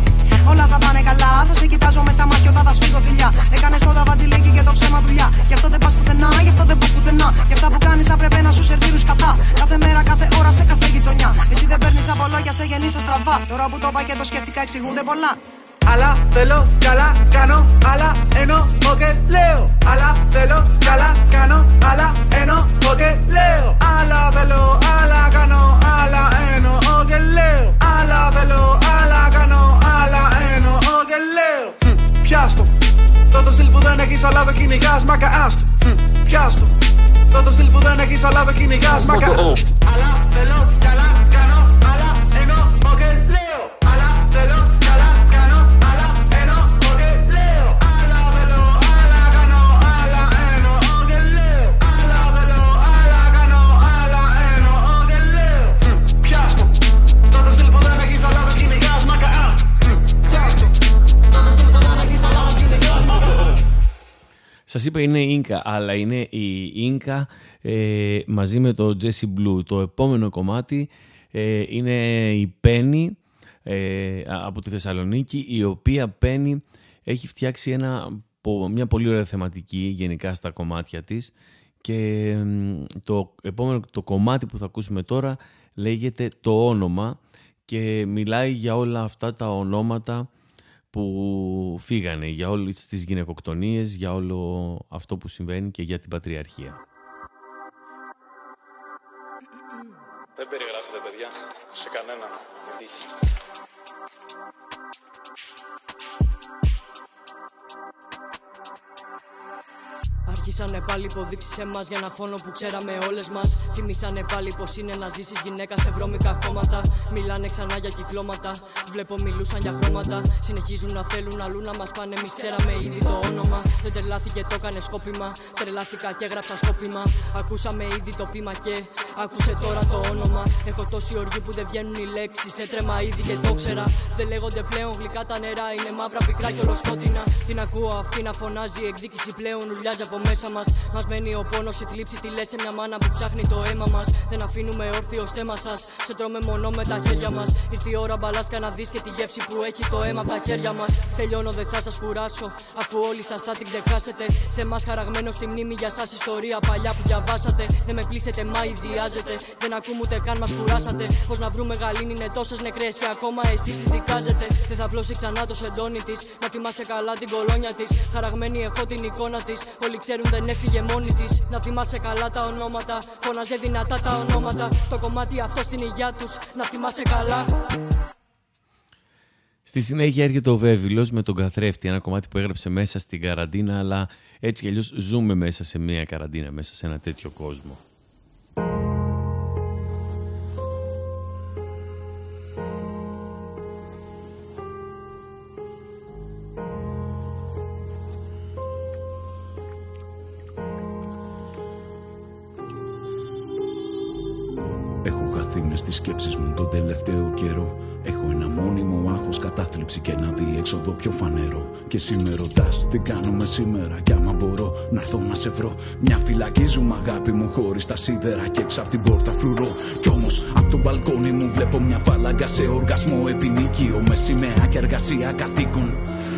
S12: Όλα θα πάνε καλά, θα σε κοιτάζω μες στα μάτια όταν θα σφίγγω θηλιά. Έκανες το ταβατζιλίκι και το ψέμα δουλειά. Γι' αυτό δεν πας πουθενά, γι' αυτό δεν πας πουθενά. Γι' αυτά που κάνεις θα πρέπει να σου σερβίρουν κατά. Κάθε μέρα, κάθε ώρα, σε κάθε γειτονιά. Εσύ δεν παίρνεις από λόγια, σε γεννήσα στραβά. Τώρα που το είπα και το σκέφτηκα, εξηγούνται πολλά.
S13: Αλλά θέλω κι άλλα κάνω, άλλα εννοώ και λέω. Αλλά θέλω κι άλλα κάνω, άλλα εννοώ και λέω. Άλλα θέλω, άλλα κάνω, άλλα εννοώ και λέω. Άλλα θέλω, άλλα κάνω, άλλα εννοώ και λέω. Πιάστο, αυτό το στυλ που δεν έχεις αλλά το κυνηγάς, μάκα άστο. Πιάστο, αυτό το στυλ που δεν έχεις αλλά το κυνηγάς, μάκα άστο. Αλλά θέλω κι άλλα κάνω, άλλα εννοώ και λέω. Αλλά θέλω κι άλλα κάνω, άλλα εννοώ και λέω. Άλλα θέλω, άλλα κάνω, άλλα εννοώ και λέω. Άλλα θέλω, άλλα κάνω, άλλα εννοώ και λέω. Πιάστο, αυτό το στυλ που δεν έχεις αλλά το κυνηγάς, μάκα άστο. Πιάστο, αυτό το στυλ που δεν έχεις αλλά το κυνηγάς, μάκα άστο.
S1: Σας είπα είναι Ίνκα, αλλά είναι η Ίνκα ε, μαζί με το Jesse Blue. Το επόμενο κομμάτι ε, είναι η Penny ε, από τη Θεσσαλονίκη, η οποία Penny έχει φτιάξει ένα, μια πολύ ωραία θεματική γενικά στα κομμάτια της και ε, το επόμενο το κομμάτι που θα ακούσουμε τώρα λέγεται Το Όνομα και μιλάει για όλα αυτά τα ονόματα που φύγανε, για όλες τις γυναικοκτονίες, για όλο αυτό που συμβαίνει και για την πατριαρχία.
S14: Δεν περιγράφεται, παιδιά, σε κανέναν με τύχη.
S15: Άρχισανε πάλι υποδείξεις σε εμάς για ένα φόνο που ξέραμε όλες μας. Θυμήσανε πάλι πως είναι να ζήσεις γυναίκα σε βρώμικα χώματα. Μιλάνε ξανά για κυκλώματα. Βλέπω μιλούσαν για χρώματα. Συνεχίζουν να θέλουν αλλού να μας πάνε. Εμείς ξέραμε ήδη το όνομα. Δεν τρελάθηκε, το έκανε σκόπιμα. Τρελάθηκα και έγραψα σκόπιμα. Ακούσαμε ήδη το πείμα και άκουσε τώρα το όνομα. Έχω τόση οργή που δεν βγαίνουν οι λέξεις. Έτρεμα ήδη και το ξέρα. Δεν λέγονται πλέον γλυκά τα νερά. Είναι μαύρα πικρά και ολοσκότεινα. Την ακούω αυτή να φωνάζει. Εκδίκηση πλέον ουρλιάζει από μέσα μας. Μας μένει ο πόνος, η θλίψη, τη λες σε μια μάνα που ψάχνει το αίμα μας. Δεν αφήνουμε όρθιο στέμα σας. Σε τρώμε μονό με τα χέρια μας. Ήρθε η ώρα μπαλάσκα να δεις και τη γεύση που έχει το αίμα από τα χέρια μας. Τελειώνω, δεν θα σας κουράσω. Αφού όλοι σας θα την ξεχάσετε. Σε εμάς χαραγμένο στη μνήμη για σας ιστορία παλιά που διαβάσατε. Δεν με πλήσετε, μα ιδιάζετε. Δεν ακούμε ούτε καν μας κουράσατε. Πως να βρούμε γαλήνη είναι τόσες νεκρές και ακόμα εσείς τις δικάζετε. Δεν θα πλώσει ξανά το σεντόνι της. Να θυμάσαι καλά την κολόνια της. Χαραγμένη έχω την εικόνα της. Όλοι ξέρουν δεν έφυγε μόνη της. Να θυμάσαι καλά τα ονόματα. Φώναζε δυνατά τα ονόματα. Το κομμάτι αυτό στην υγειά τους. Να θυμάσαι καλά.
S1: Στη συνέχεια έρχεται ο Βέβυλος με τον Καθρέφτη, ένα κομμάτι που έγραψε μέσα στην καραντίνα, αλλά έτσι κι αλλιώς ζούμε μέσα σε μια καραντίνα, μέσα σε ένα τέτοιο κόσμο.
S16: Μες στις σκέψεις μου τον τελευταίο καιρό. Έχω ένα μόνιμο άγχος, κατάθλιψη και ένα διέξοδο πιο φανερό. Και εσύ με ρωτάς τι κάνουμε σήμερα. Κι άμα μπορώ να έρθω να σε βρω. Μια φυλακή ζούμε αγάπη μου χωρίς τα σίδερα και έξω απ' την πόρτα φρουρώ. Κι όμως απ' το μπαλκόνι μου βλέπω μια φάλαγγα σε οργασμό επινίκιο. Με σημαία και εργασία κατοίκων. Και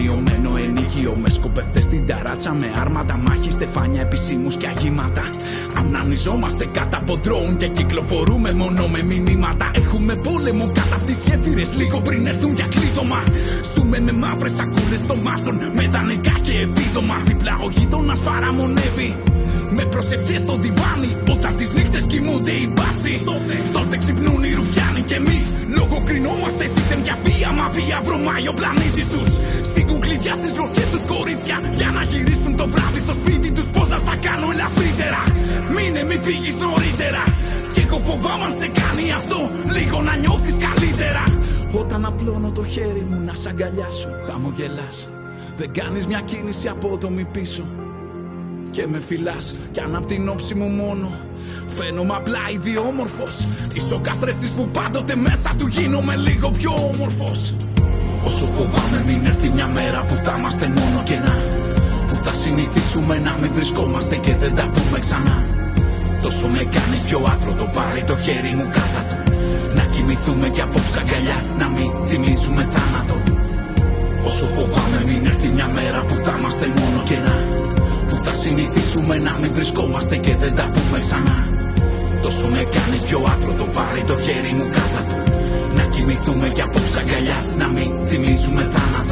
S16: μειωμένο ενίκιο. Με σκοπευτές στην ταράτσα, με άρματα μάχη, στεφάνια, επισήμους και αγήματα. Αυνανιζόμαστε κάτω από ντρόουν και κυκλοφορούμε μόνο με μηνύματα. Έχουμε πόλεμο κάτω από τις γέφυρες λίγο πριν έρθουν για κλείδωμα. Ζούμε με μαύρες σακούλες τομάτων, με δανεικά και επίδομα. Διπλά ο γείτονας παραμονεύει με προσευχές στο διβάνι. Όταν τις νύχτες κοιμούνται οι μπάτσοι, τότε, τότε ξυπνούν οι ρουφιάνοι. Κι εμείς λογοκρινόμαστε τίθεν για βία. Μα βία βρωμάει ο πλανήτης τους. Σήκουν κλειδιά στις γροθιές τους κορίτσια για να γυρίσουν το βράδυ στο σπίτι τους. Πώς να στα κάνω ελαφρύτερα, μείνε μη φύγεις νωρίτερα. Κι εγώ φοβάμαι αν σε κάνει αυτό λίγο να νιώθεις καλύτερα. Όταν απλώνω το χέρι μου να σ' αγκαλιάσω, χαμογελάς. Δεν κάνεις μια κίνηση απότομη πίσω και με φυλάς. Κι αν απ' την όψη μου μόνο φαίνομαι απλά ιδιόμορφος, είσαι ο καθρέφτης που πάντοτε μέσα του γίνομαι λίγο πιο όμορφος. Όσο φοβάμαι μην έρθει μια μέρα που θα είμαστε μόνο κενά, που θα συνηθίσουμε να μην βρισκόμαστε και δεν τα πούμε ξανά. Τόσο με κάνεις πιο άτρωτο, πάρε το χέρι μου κάτω του. Να κοιμηθούμε κι απόψε αγκαλιά, να μην θυμίζουμε θάνατο. Όσο φοβάμαι μην έρθει μια μέρα που θα είμαστε μόνο κενά, που θα συνηθίσουμε να μην βρισκόμαστε και δεν τα πούμε ξανά. Τόσο με κάνεις πιο άτρωτο, πάρε το χέρι μου κάτω του. Να κοιμηθούμε κι απόψε αγκαλιά, να μην θυμίζουμε θάνατο.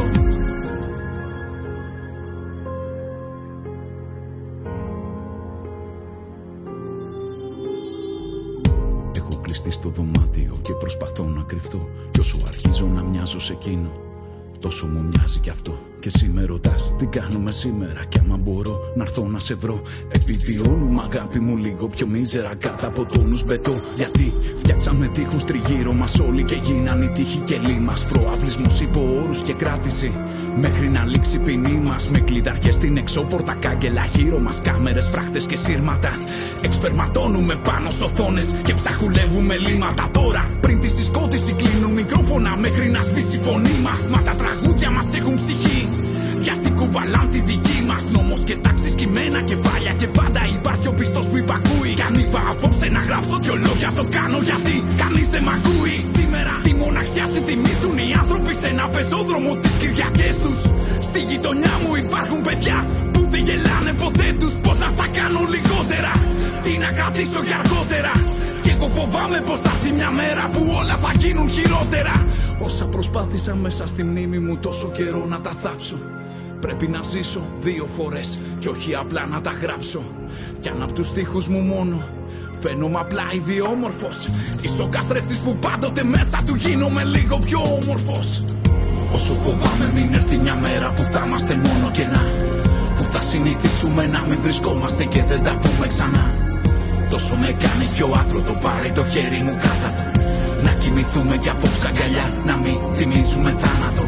S16: Έχω κλειστεί στο δωμάτιο και προσπαθώ να κρυφτώ. Κι όσο αρχίζω να μοιάζω σε εκείνο, τόσο μου μοιάζει κι αυτό. Και εσύ με ρωτάς τι κάνουμε σήμερα, κι άμα μπορώ να έρθω να σε βρω. Επιβιώνουμε αγάπη μου λίγο πιο μίζερα κάτω από τόνους μπετό. Γιατί φτιάξαμε τείχους τριγύρω μας όλοι και γίναν οι τείχοι κελί μας. Προαυλισμούς υπό όρους και κράτηση μέχρι να λήξει η ποινή μας. Με κλειδαριές στην εξώπορτα, κάγκελα γύρω μας, κάμερες, φράχτες και σύρματα. Εξπερματώνουμε πάνω σ' οθόνες και ψαχουλεύουμε λίματα. Τώρα πριν τη συσκότηση κλείνουν μικρόφωνα μέχρι να σβήσει η φωνή μας. Μα τα τραγούδια μας έχουν ψυχή, γιατί κουβαλάν τη δική μας. Νόμος και τάξεις, κειμένα, κεφάλια και πάντα υπάρχει ο πιστός που υπακούει. Κι αν είπα απόψε να γράψω δυο λόγια, το κάνω γιατί κανείς δεν μ' ακούει. Σήμερα τη μοναξιά συντιμίζουν οι άνθρωποι σε ένα πεζόδρομο τις Κυριακές τους. Στη γειτονιά μου υπάρχουν παιδιά που δεν γελάνε ποτέ τους. Πώς να στα κάνω λιγότερα, τι να κρατήσω για αργότερα. Κι εγώ φοβάμαι πως θα έρθει μια μέρα που όλα θα γίνουν χειρότερα. Όσα προσπάθησα μέσα στη μνήμη μου τόσο καιρό να τα θάψω, πρέπει να ζήσω δύο φορές κι όχι απλά να τα γράψω. Κι αν απ' τους στίχους μου μόνο φαίνομαι απλά ιδιόμορφος, είσαι ο καθρέφτης που πάντοτε μέσα του γίνομαι λίγο πιο όμορφος. Όσο φοβάμαι μην έρθει μια μέρα που θα είμαστε μόνο κενά, που θα συνηθίσουμε να μην βρισκόμαστε και δεν τα πούμε ξανά. Τόσο με κάνεις πιο άτρωτο, πάρε το χέρι μου κάτω του. Να κοιμηθούμε κι απόψε αγκαλιά, να μην θυμίζουμε θάνατο.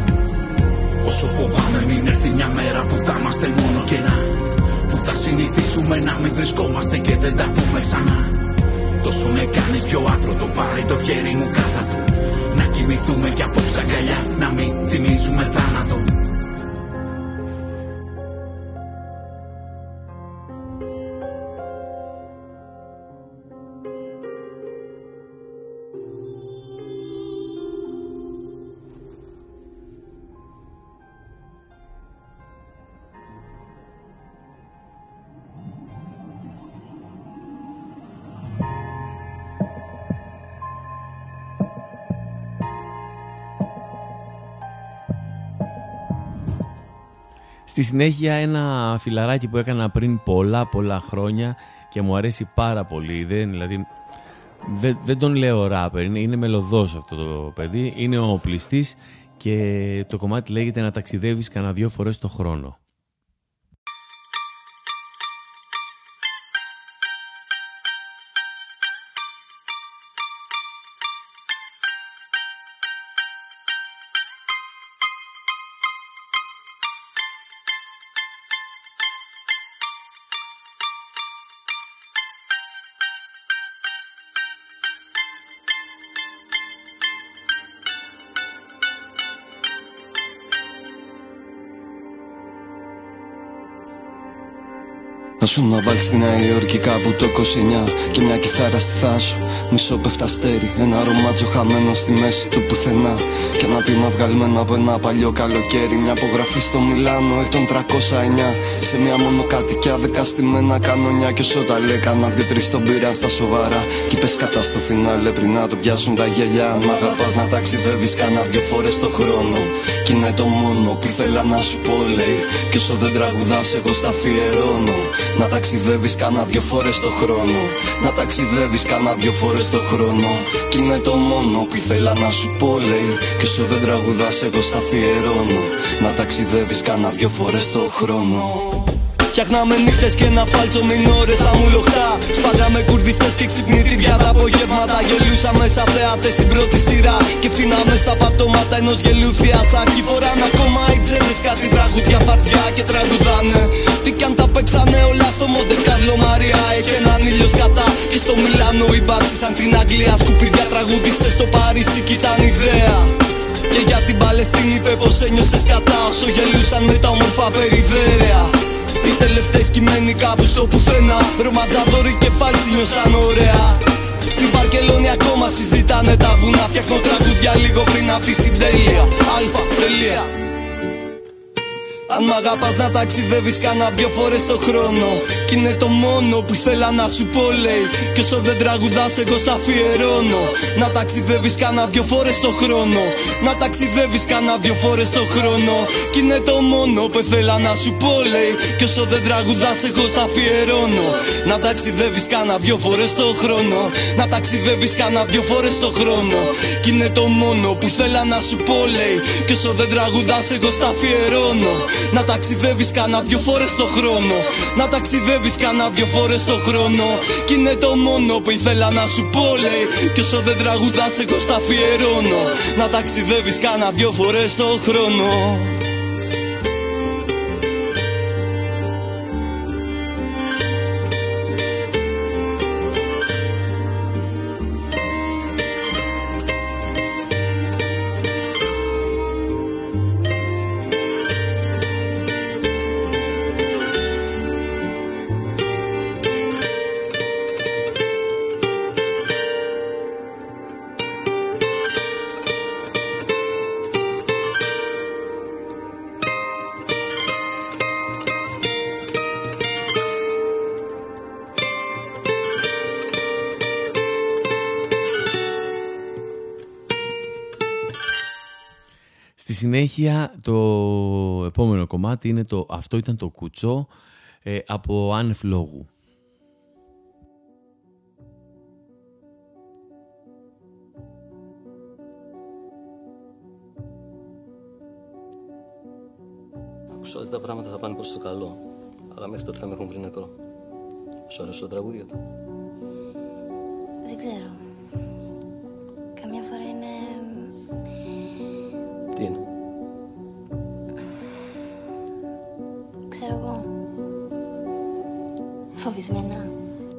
S16: Όσο φοβάμαι μην έρθει μια μέρα που θα είμαστε μόνο κενά, που θα συνηθίσουμε να μην βρισκόμαστε και δεν τα πούμε ξανά. Τόσο με κάνεις πιο άτρωτο, πάρε το χέρι μου κάτω του. Να κοιμηθούμε κι απόψε αγκαλιά, να μην θυμίζουμε θάνατο.
S1: Στη συνέχεια ένα φιλαράκι που έκανα πριν πολλά πολλά χρόνια και μου αρέσει πάρα πολύ. Δεν, δηλαδή, δεν, δεν τον λέω ράπερ, είναι, είναι μελωδός αυτό το παιδί. Είναι ο Πλιστής και το κομμάτι λέγεται «Να ταξιδεύεις κανένα δυο φορές το χρόνο».
S17: Ώσου να βάλεις στη Νέα Υόρκη κάπου το είκοσι εννιά και μια κιθάρα στη θάσου. Μισό πεφταστέρι, ένα ρομάτζο χαμένο στη μέση του πουθενά. Και ένα πείμα βγαλμένο από ένα παλιό καλοκαίρι. Μια απογραφή στο Μιλάνο ετών τριακόσια εννιά. Σε μια μονοκατοικιά δεκαστημένα κανονιά. Και όσο τα λέει κανένα δυο-τρεις τον πήραν στα σοβαρά. Κι είπες κατά στο φινάλε πριν να το πιάσουν τα γέλια. Αν μ' αγαπάς να ταξιδεύεις κανένα δυο φορές το χρόνο. Κι είναι το μόνο που ήθελα να σου πω, λέει. Κι όσο δεν τραγουδάς εγώ στα αφιερώνω. Να ταξιδεύεις κανένα δυο φορές το χρόνο. Να ταξιδεύεις κανένα δυο φορές το χρόνο. Κι είναι το μόνο που ήθελα να σου πω, λέει. Κι όσο δεν τραγουδάς εγώ στα αφιερώνω. Να ταξιδεύεις κανένα δυο φορές το χρόνο. Φτιάχναμε νύχτες και ένα φάλτσο μινόρες στα μουλοχτά. Σπάγαμε κουρδιστές και ξυπνητήρια τα απογεύματα. Γελούσαμε σαν θέατες στην πρώτη σειρά. Και φτύναμε στα πατώματα ενός γελίου θειασάρχη. Φοράνε ακόμα οι τζέλες κάτι τραγουδιά φαρδιά και τραγουδάνε. Τι κι αν τα παίξανε όλα στο Μοντε Κάρλο Μαρία. Έχει έναν ήλιο σκατά. Και στο Μιλάνο οι μπάτσοι σαν την Αγγλία. Σκουπίδια τραγουδίσες στο Παρίσι κι ήταν ιδέα. Και για την Παλαιστίνη είπε πως ένιωσες κατά. Όσο γελούσαν με τα όμορφα περιδέρεα. Οι τελευταίοι κειμένοι κάπου στο πουθενά. Ρομαντζαδόροι και φάλτσι νιώσαν ωραία. Στη Βαρκελόνη ακόμα συζητάνε τα βουνά. Φτιάχνω τραγούδια λίγο πριν απ' τη συντέλεια. Αλφα, τελεία. Αν μ' αγαπάς να ταξιδεύεις κάνα δυο φορές το χρόνο. Κι είναι το μόνο που ήθελα να σου πω, λέει. Κι όσο δεν τραγουδάς εγώ στα αφιερώνω. Να ταξιδεύεις κάνα δυο φορές το χρόνο. Να ταξιδεύεις κάνα δυο φορές το χρόνο. Κι είναι το μόνο που ήθελα να σου πω, λέει. Κι όσο δεν τραγουδάς εγώ στα αφιερώνω. Να ταξιδεύεις κάνα δυο φορές το χρόνο. Να ταξιδεύεις κάνα δυο φορές το χρόνο. Κι είναι το μόνο που ήθελα να σου πω, λέει. Κι όσο δεν τραγουδάς εγώ στα αφιερώνω. Να ταξιδεύεις κάνα δυο φορές το χρόνο. Να ταξιδεύεις κάνα δυο φορές το χρόνο. Κι είναι το μόνο που ήθελα να σου πω, λέει. Κι όσο δεν τραγουδάς εγώ στα αφιερώνω. Να ταξιδεύεις κάνα δυο φορές το χρόνο.
S1: Στη συνέχεια το επόμενο κομμάτι είναι το «Αυτό ήταν το κουτσό» ε, από Άνευ Λόγου.
S18: Άκουσα ότι τα πράγματα θα πάνε προς το καλό, αλλά μέχρι τότε θα με έχουν βρει νεκρό. Σου αρέσουν τα τραγούδια του?
S19: Δεν ξέρω. Καμιά φορά είναι...
S18: Τι είναι?
S19: Ξέρω εγώ. Φοβισμένα.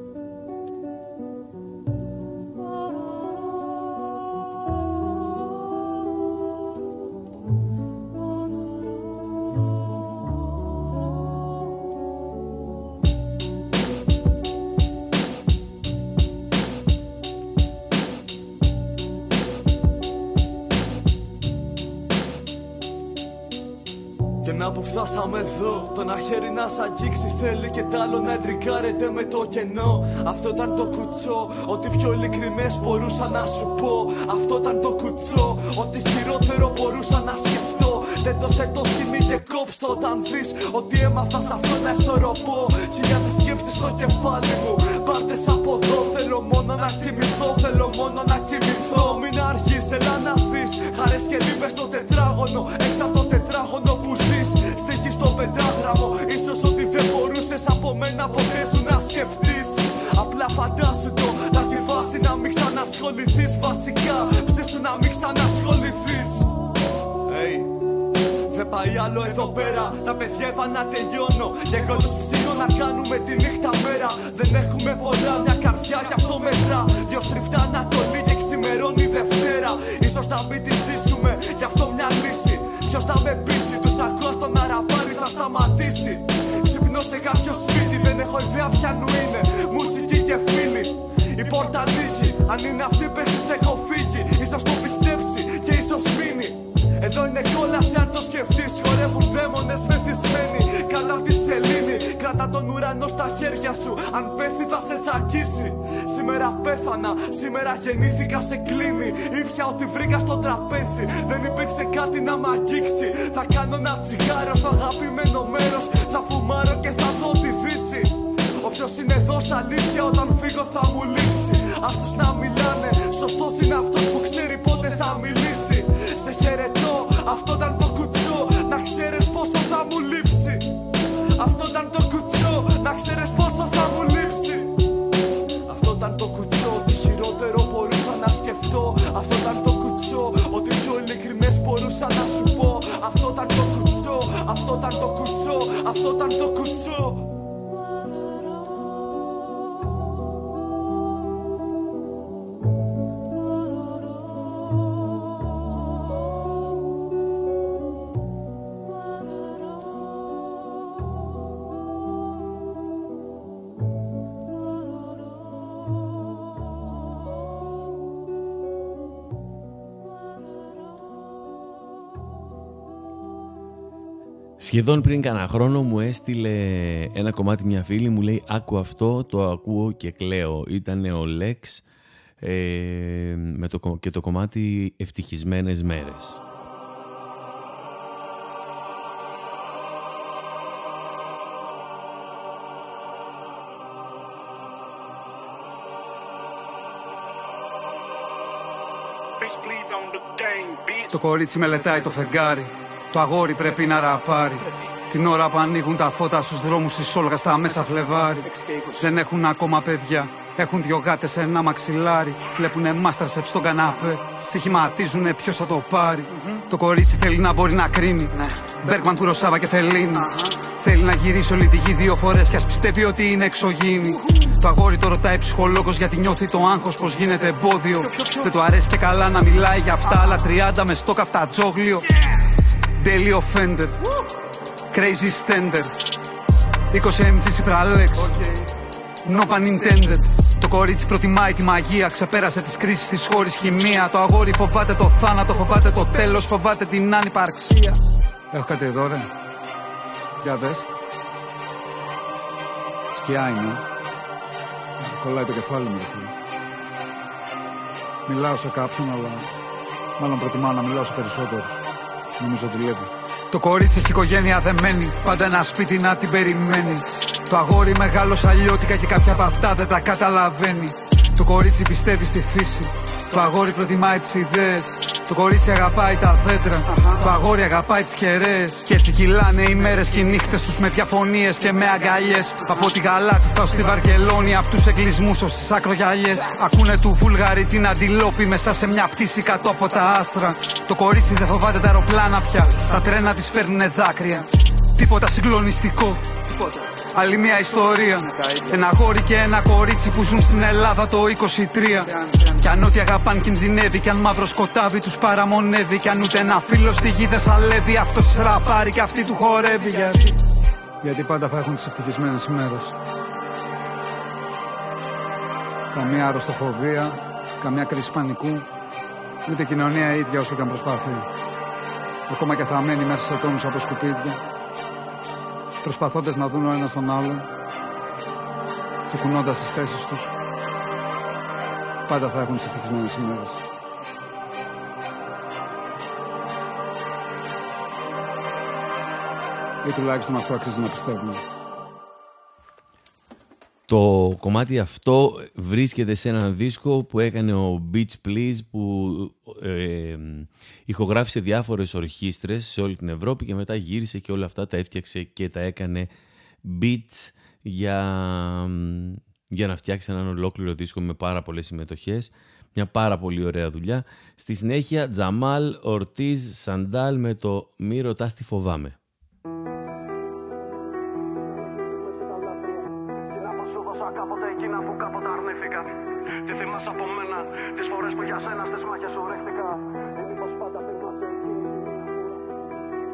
S9: Να που φτάσαμε εδώ, το ένα χέρι να σ' αγγίξει θέλει και τ' άλλο να εντρικάρεται με το κενό. Αυτό ήταν το κουτσό, ό,τι πιο ειλικρινές μπορούσα να σου πω. Αυτό ήταν το κουτσό, ό,τι χειρότερο μπορούσα να σκεφτώ. Δεν το σε το σκηνή και κόψτο όταν δεις ότι έμαθα σ' αυτό να ισορροπώ. Χιλιάδες σκέψεις στο κεφάλι μου, πάρτες από εδώ. Θέλω μόνο να κοιμηθώ, θέλω μόνο να κοιμηθώ. Μην αργείς, έλα να δεις χαρές και λύπες στο τετράγωνο. Έξω από το τετράγωνο που ζεις, στοιχείς στο πεντάγραμμο. Ίσως ότι δεν μπορούσες από μένα ποτέ σου να σκεφτείς. Απλά φαντάσου το, θα έχει βάση να μην ξανασχοληθείς. Βασικά, ψήσου να μην ξανασχοληθείς. Hey. Δεν πάει άλλο εδώ πέρα, τα παιδιά είπα να τελειώνω. Και εγώ τους ψήνω να κάνουμε τη νύχτα μέρα. Δεν έχουμε πολλά, μια καρδιά κι αυτό μετρά. Δυο στριφτά Ανατολή και ξημερώνει Δευτέρα. Ίσως να μην τη ζήσουμε, γι' αυτό μια λύση. Ποιος θα με πείσει, τους ακούω στον αεραπάρι θα σταματήσει. Ξυπνώ σε κάποιο σπίτι, δεν
S4: Δεν έχω ιδέα ποιανού είναι, μουσική και φίλοι. Η πόρτα ανοίγει, αν είναι αυτή πες έχω φύγει. Ίσως το πιστέψει και ίσως μείνει. Εδώ είναι κόλαση αν το σκεφτείς. Χορεύουν δαίμονες μεθυσμένοι κάτω απ' τη σελήνη. Κράτα τον ουρανό στα χέρια σου, αν πέσει θα σε τσακίσει. Σήμερα πέθανα, σήμερα γεννήθηκα σε κλίνη. Ήπια ό,τι βρήκα στο τραπέζι, δεν υπήρξε κάτι να μ' αγγίξει. Θα κάνω ένα τσιγάρο στο αγαπημένο μέρος. Θα φουμάρω και θα δω τη δύση. Όποιος είναι εδώ στα αλήθεια όταν φύγω θα μου λείψει. Ας τους να μιλάνε, σωστός είναι αυτός που ξέρει πότε θα μιλήσει. Σε χαιρετώ, αυτό ήταν το κουτσό, να ξέρεις πόσο θα μου λείψει. Αυτό ήταν το κουτσό, να ξέρεις πόσο θα μου λείψει. Αυτό ήταν το κουτσό, τι χειρότερο μπορούσα να σκεφτώ. Αυτό ήταν το κουτσό, ότι πιο ειλικρινές μπορούσα να σου πω. Αυτό ήταν το κουτσό, αυτό ήταν το κουτσό, αυτό ήταν το κουτσό.
S1: Σχεδόν πριν κανένα χρόνο μου έστειλε ένα κομμάτι μια φίλη, μου λέει άκου αυτό, το ακούω και κλαίω. Ήτανε ο Λέξ ε, με το, και το κομμάτι Ευτυχισμένες μέρες.
S9: Το κορίτσι μελετάει το φεγγάρι. Το αγόρι πρέπει να ραπάρει. Την ώρα που ανοίγουν τα φώτα στους δρόμους της Όλγας στα μέσα Φλεβάρι. Δεν έχουν ακόμα παιδιά. Έχουν δυο γάτες σε ένα μαξιλάρι. Βλέπουνε Masterchef στον καναπέ. Στοιχηματίζουνε ποιος θα το πάρει. Mm-hmm. Το κορίτσι θέλει να μπορεί να κρίνει. Μπέργκμαν, Κουροσάβα και Φελίνη. Uh-huh. Θέλει να γυρίσει όλη τη γη δύο φορές κι ας πιστεύει ότι είναι εξωγήινη. Uh-huh. Το αγόρι το ρωτάει ψυχολόγος γιατί νιώθει το άγχος πως γίνεται εμπόδιο. Ποιο, ποιο, ποιο. Δεν του αρέσει και καλά να μιλάει για αυτά, αλλά τριάντα με στόκα αυτατζόγλιο. Yeah. Daily offender. Woo. Crazy standard. είκοσι εμ τζι Cipralex. Okay. No pun intended. Το κορίτσι προτιμάει τη μαγεία. Ξεπέρασε τις κρίσεις της χωρίς χημεία. Το αγόρι φοβάται το θάνατο, φοβάται το τέλος, φοβάται την ανυπαρξία. Έχω κάτι εδώ ρε. Για δες. Σκιά είναι. Κολλάει το κεφάλι μου ρε φίλε. Μιλάω σε κάποιον αλλά μάλλον προτιμάω να μιλάω σε περισσότερους. Νομίζω δουλεύει. Το κορίτσι έχει οικογένεια δεμένη. Πάντα ένα σπίτι να την περιμένει. Το αγόρι μεγάλο αλλιώτικα και κάποια από αυτά δεν τα καταλαβαίνει. Το κορίτσι πιστεύει στη φύση. Το αγόρι προτιμάει τις ιδέες. Το κορίτσι αγαπάει τα δέντρα. Uh-huh. Το αγόρι αγαπάει τις κεραίες. Και έτσι κυλάνε οι μέρες και οι νύχτες τους με διαφωνίες και με αγκαλιές. Uh-huh. Από τη Γαλάτιστα ως τη Βαρκελόνη, από τους εγκλισμούς ως τις ακρογιαλιές. Yeah. Ακούνε του Βούλγαρη την αντιλόπη μέσα σε μια πτήση κάτω από τα άστρα. Το κορίτσι δεν φοβάται τα αεροπλάνα πια. Uh-huh. Τα τρένα της φέρνουνε δάκρυα. Τίποτα συγκλονιστικό. Τίποτα. Άλλη μια ιστορία. Ένα αγόρι και ένα κορίτσι που ζουν στην Ελλάδα το είκοσι τρία. Κι αν ό,τι αγαπάν κινδυνεύει, κι αν μαύρο σκοτάδι τους παραμονεύει, κι αν ούτε ένα φίλο στη γη δεν σαλεύει, αυτός ραπάρει κι αυτή του χορεύει. Γιατί, Γιατί πάντα θα έχουν τις ευτυχισμένες ημέρες. Καμία αρρωστοφοβία, καμιά κρίση πανικού, ούτε κοινωνία ίδια όσο και αν προσπαθεί. Ακόμα και θα μένει μέσα σε τόνους από σκουπίδια, προσπαθώντας να δουν ο ένας τον άλλον και κουνώντας τις θέσεις τους, πάντα θα έχουν τις ευτυχισμένες ημέρες. Ή τουλάχιστον αυτό αξίζει να πιστεύουμε.
S1: Το κομμάτι αυτό βρίσκεται σε έναν δίσκο που έκανε ο Beach Please, που ε, ηχογράφησε διάφορες ορχήστρες σε όλη την Ευρώπη και μετά γύρισε και όλα αυτά τα έφτιαξε και τα έκανε beats για, για να φτιάξει έναν ολόκληρο δίσκο με πάρα πολλές συμμετοχές. Μια πάρα πολύ ωραία δουλειά. Στη συνέχεια Τζαμάλ Ορτίζ Σαντάλ με το «Μη ρωτάς τι φοβάμαι».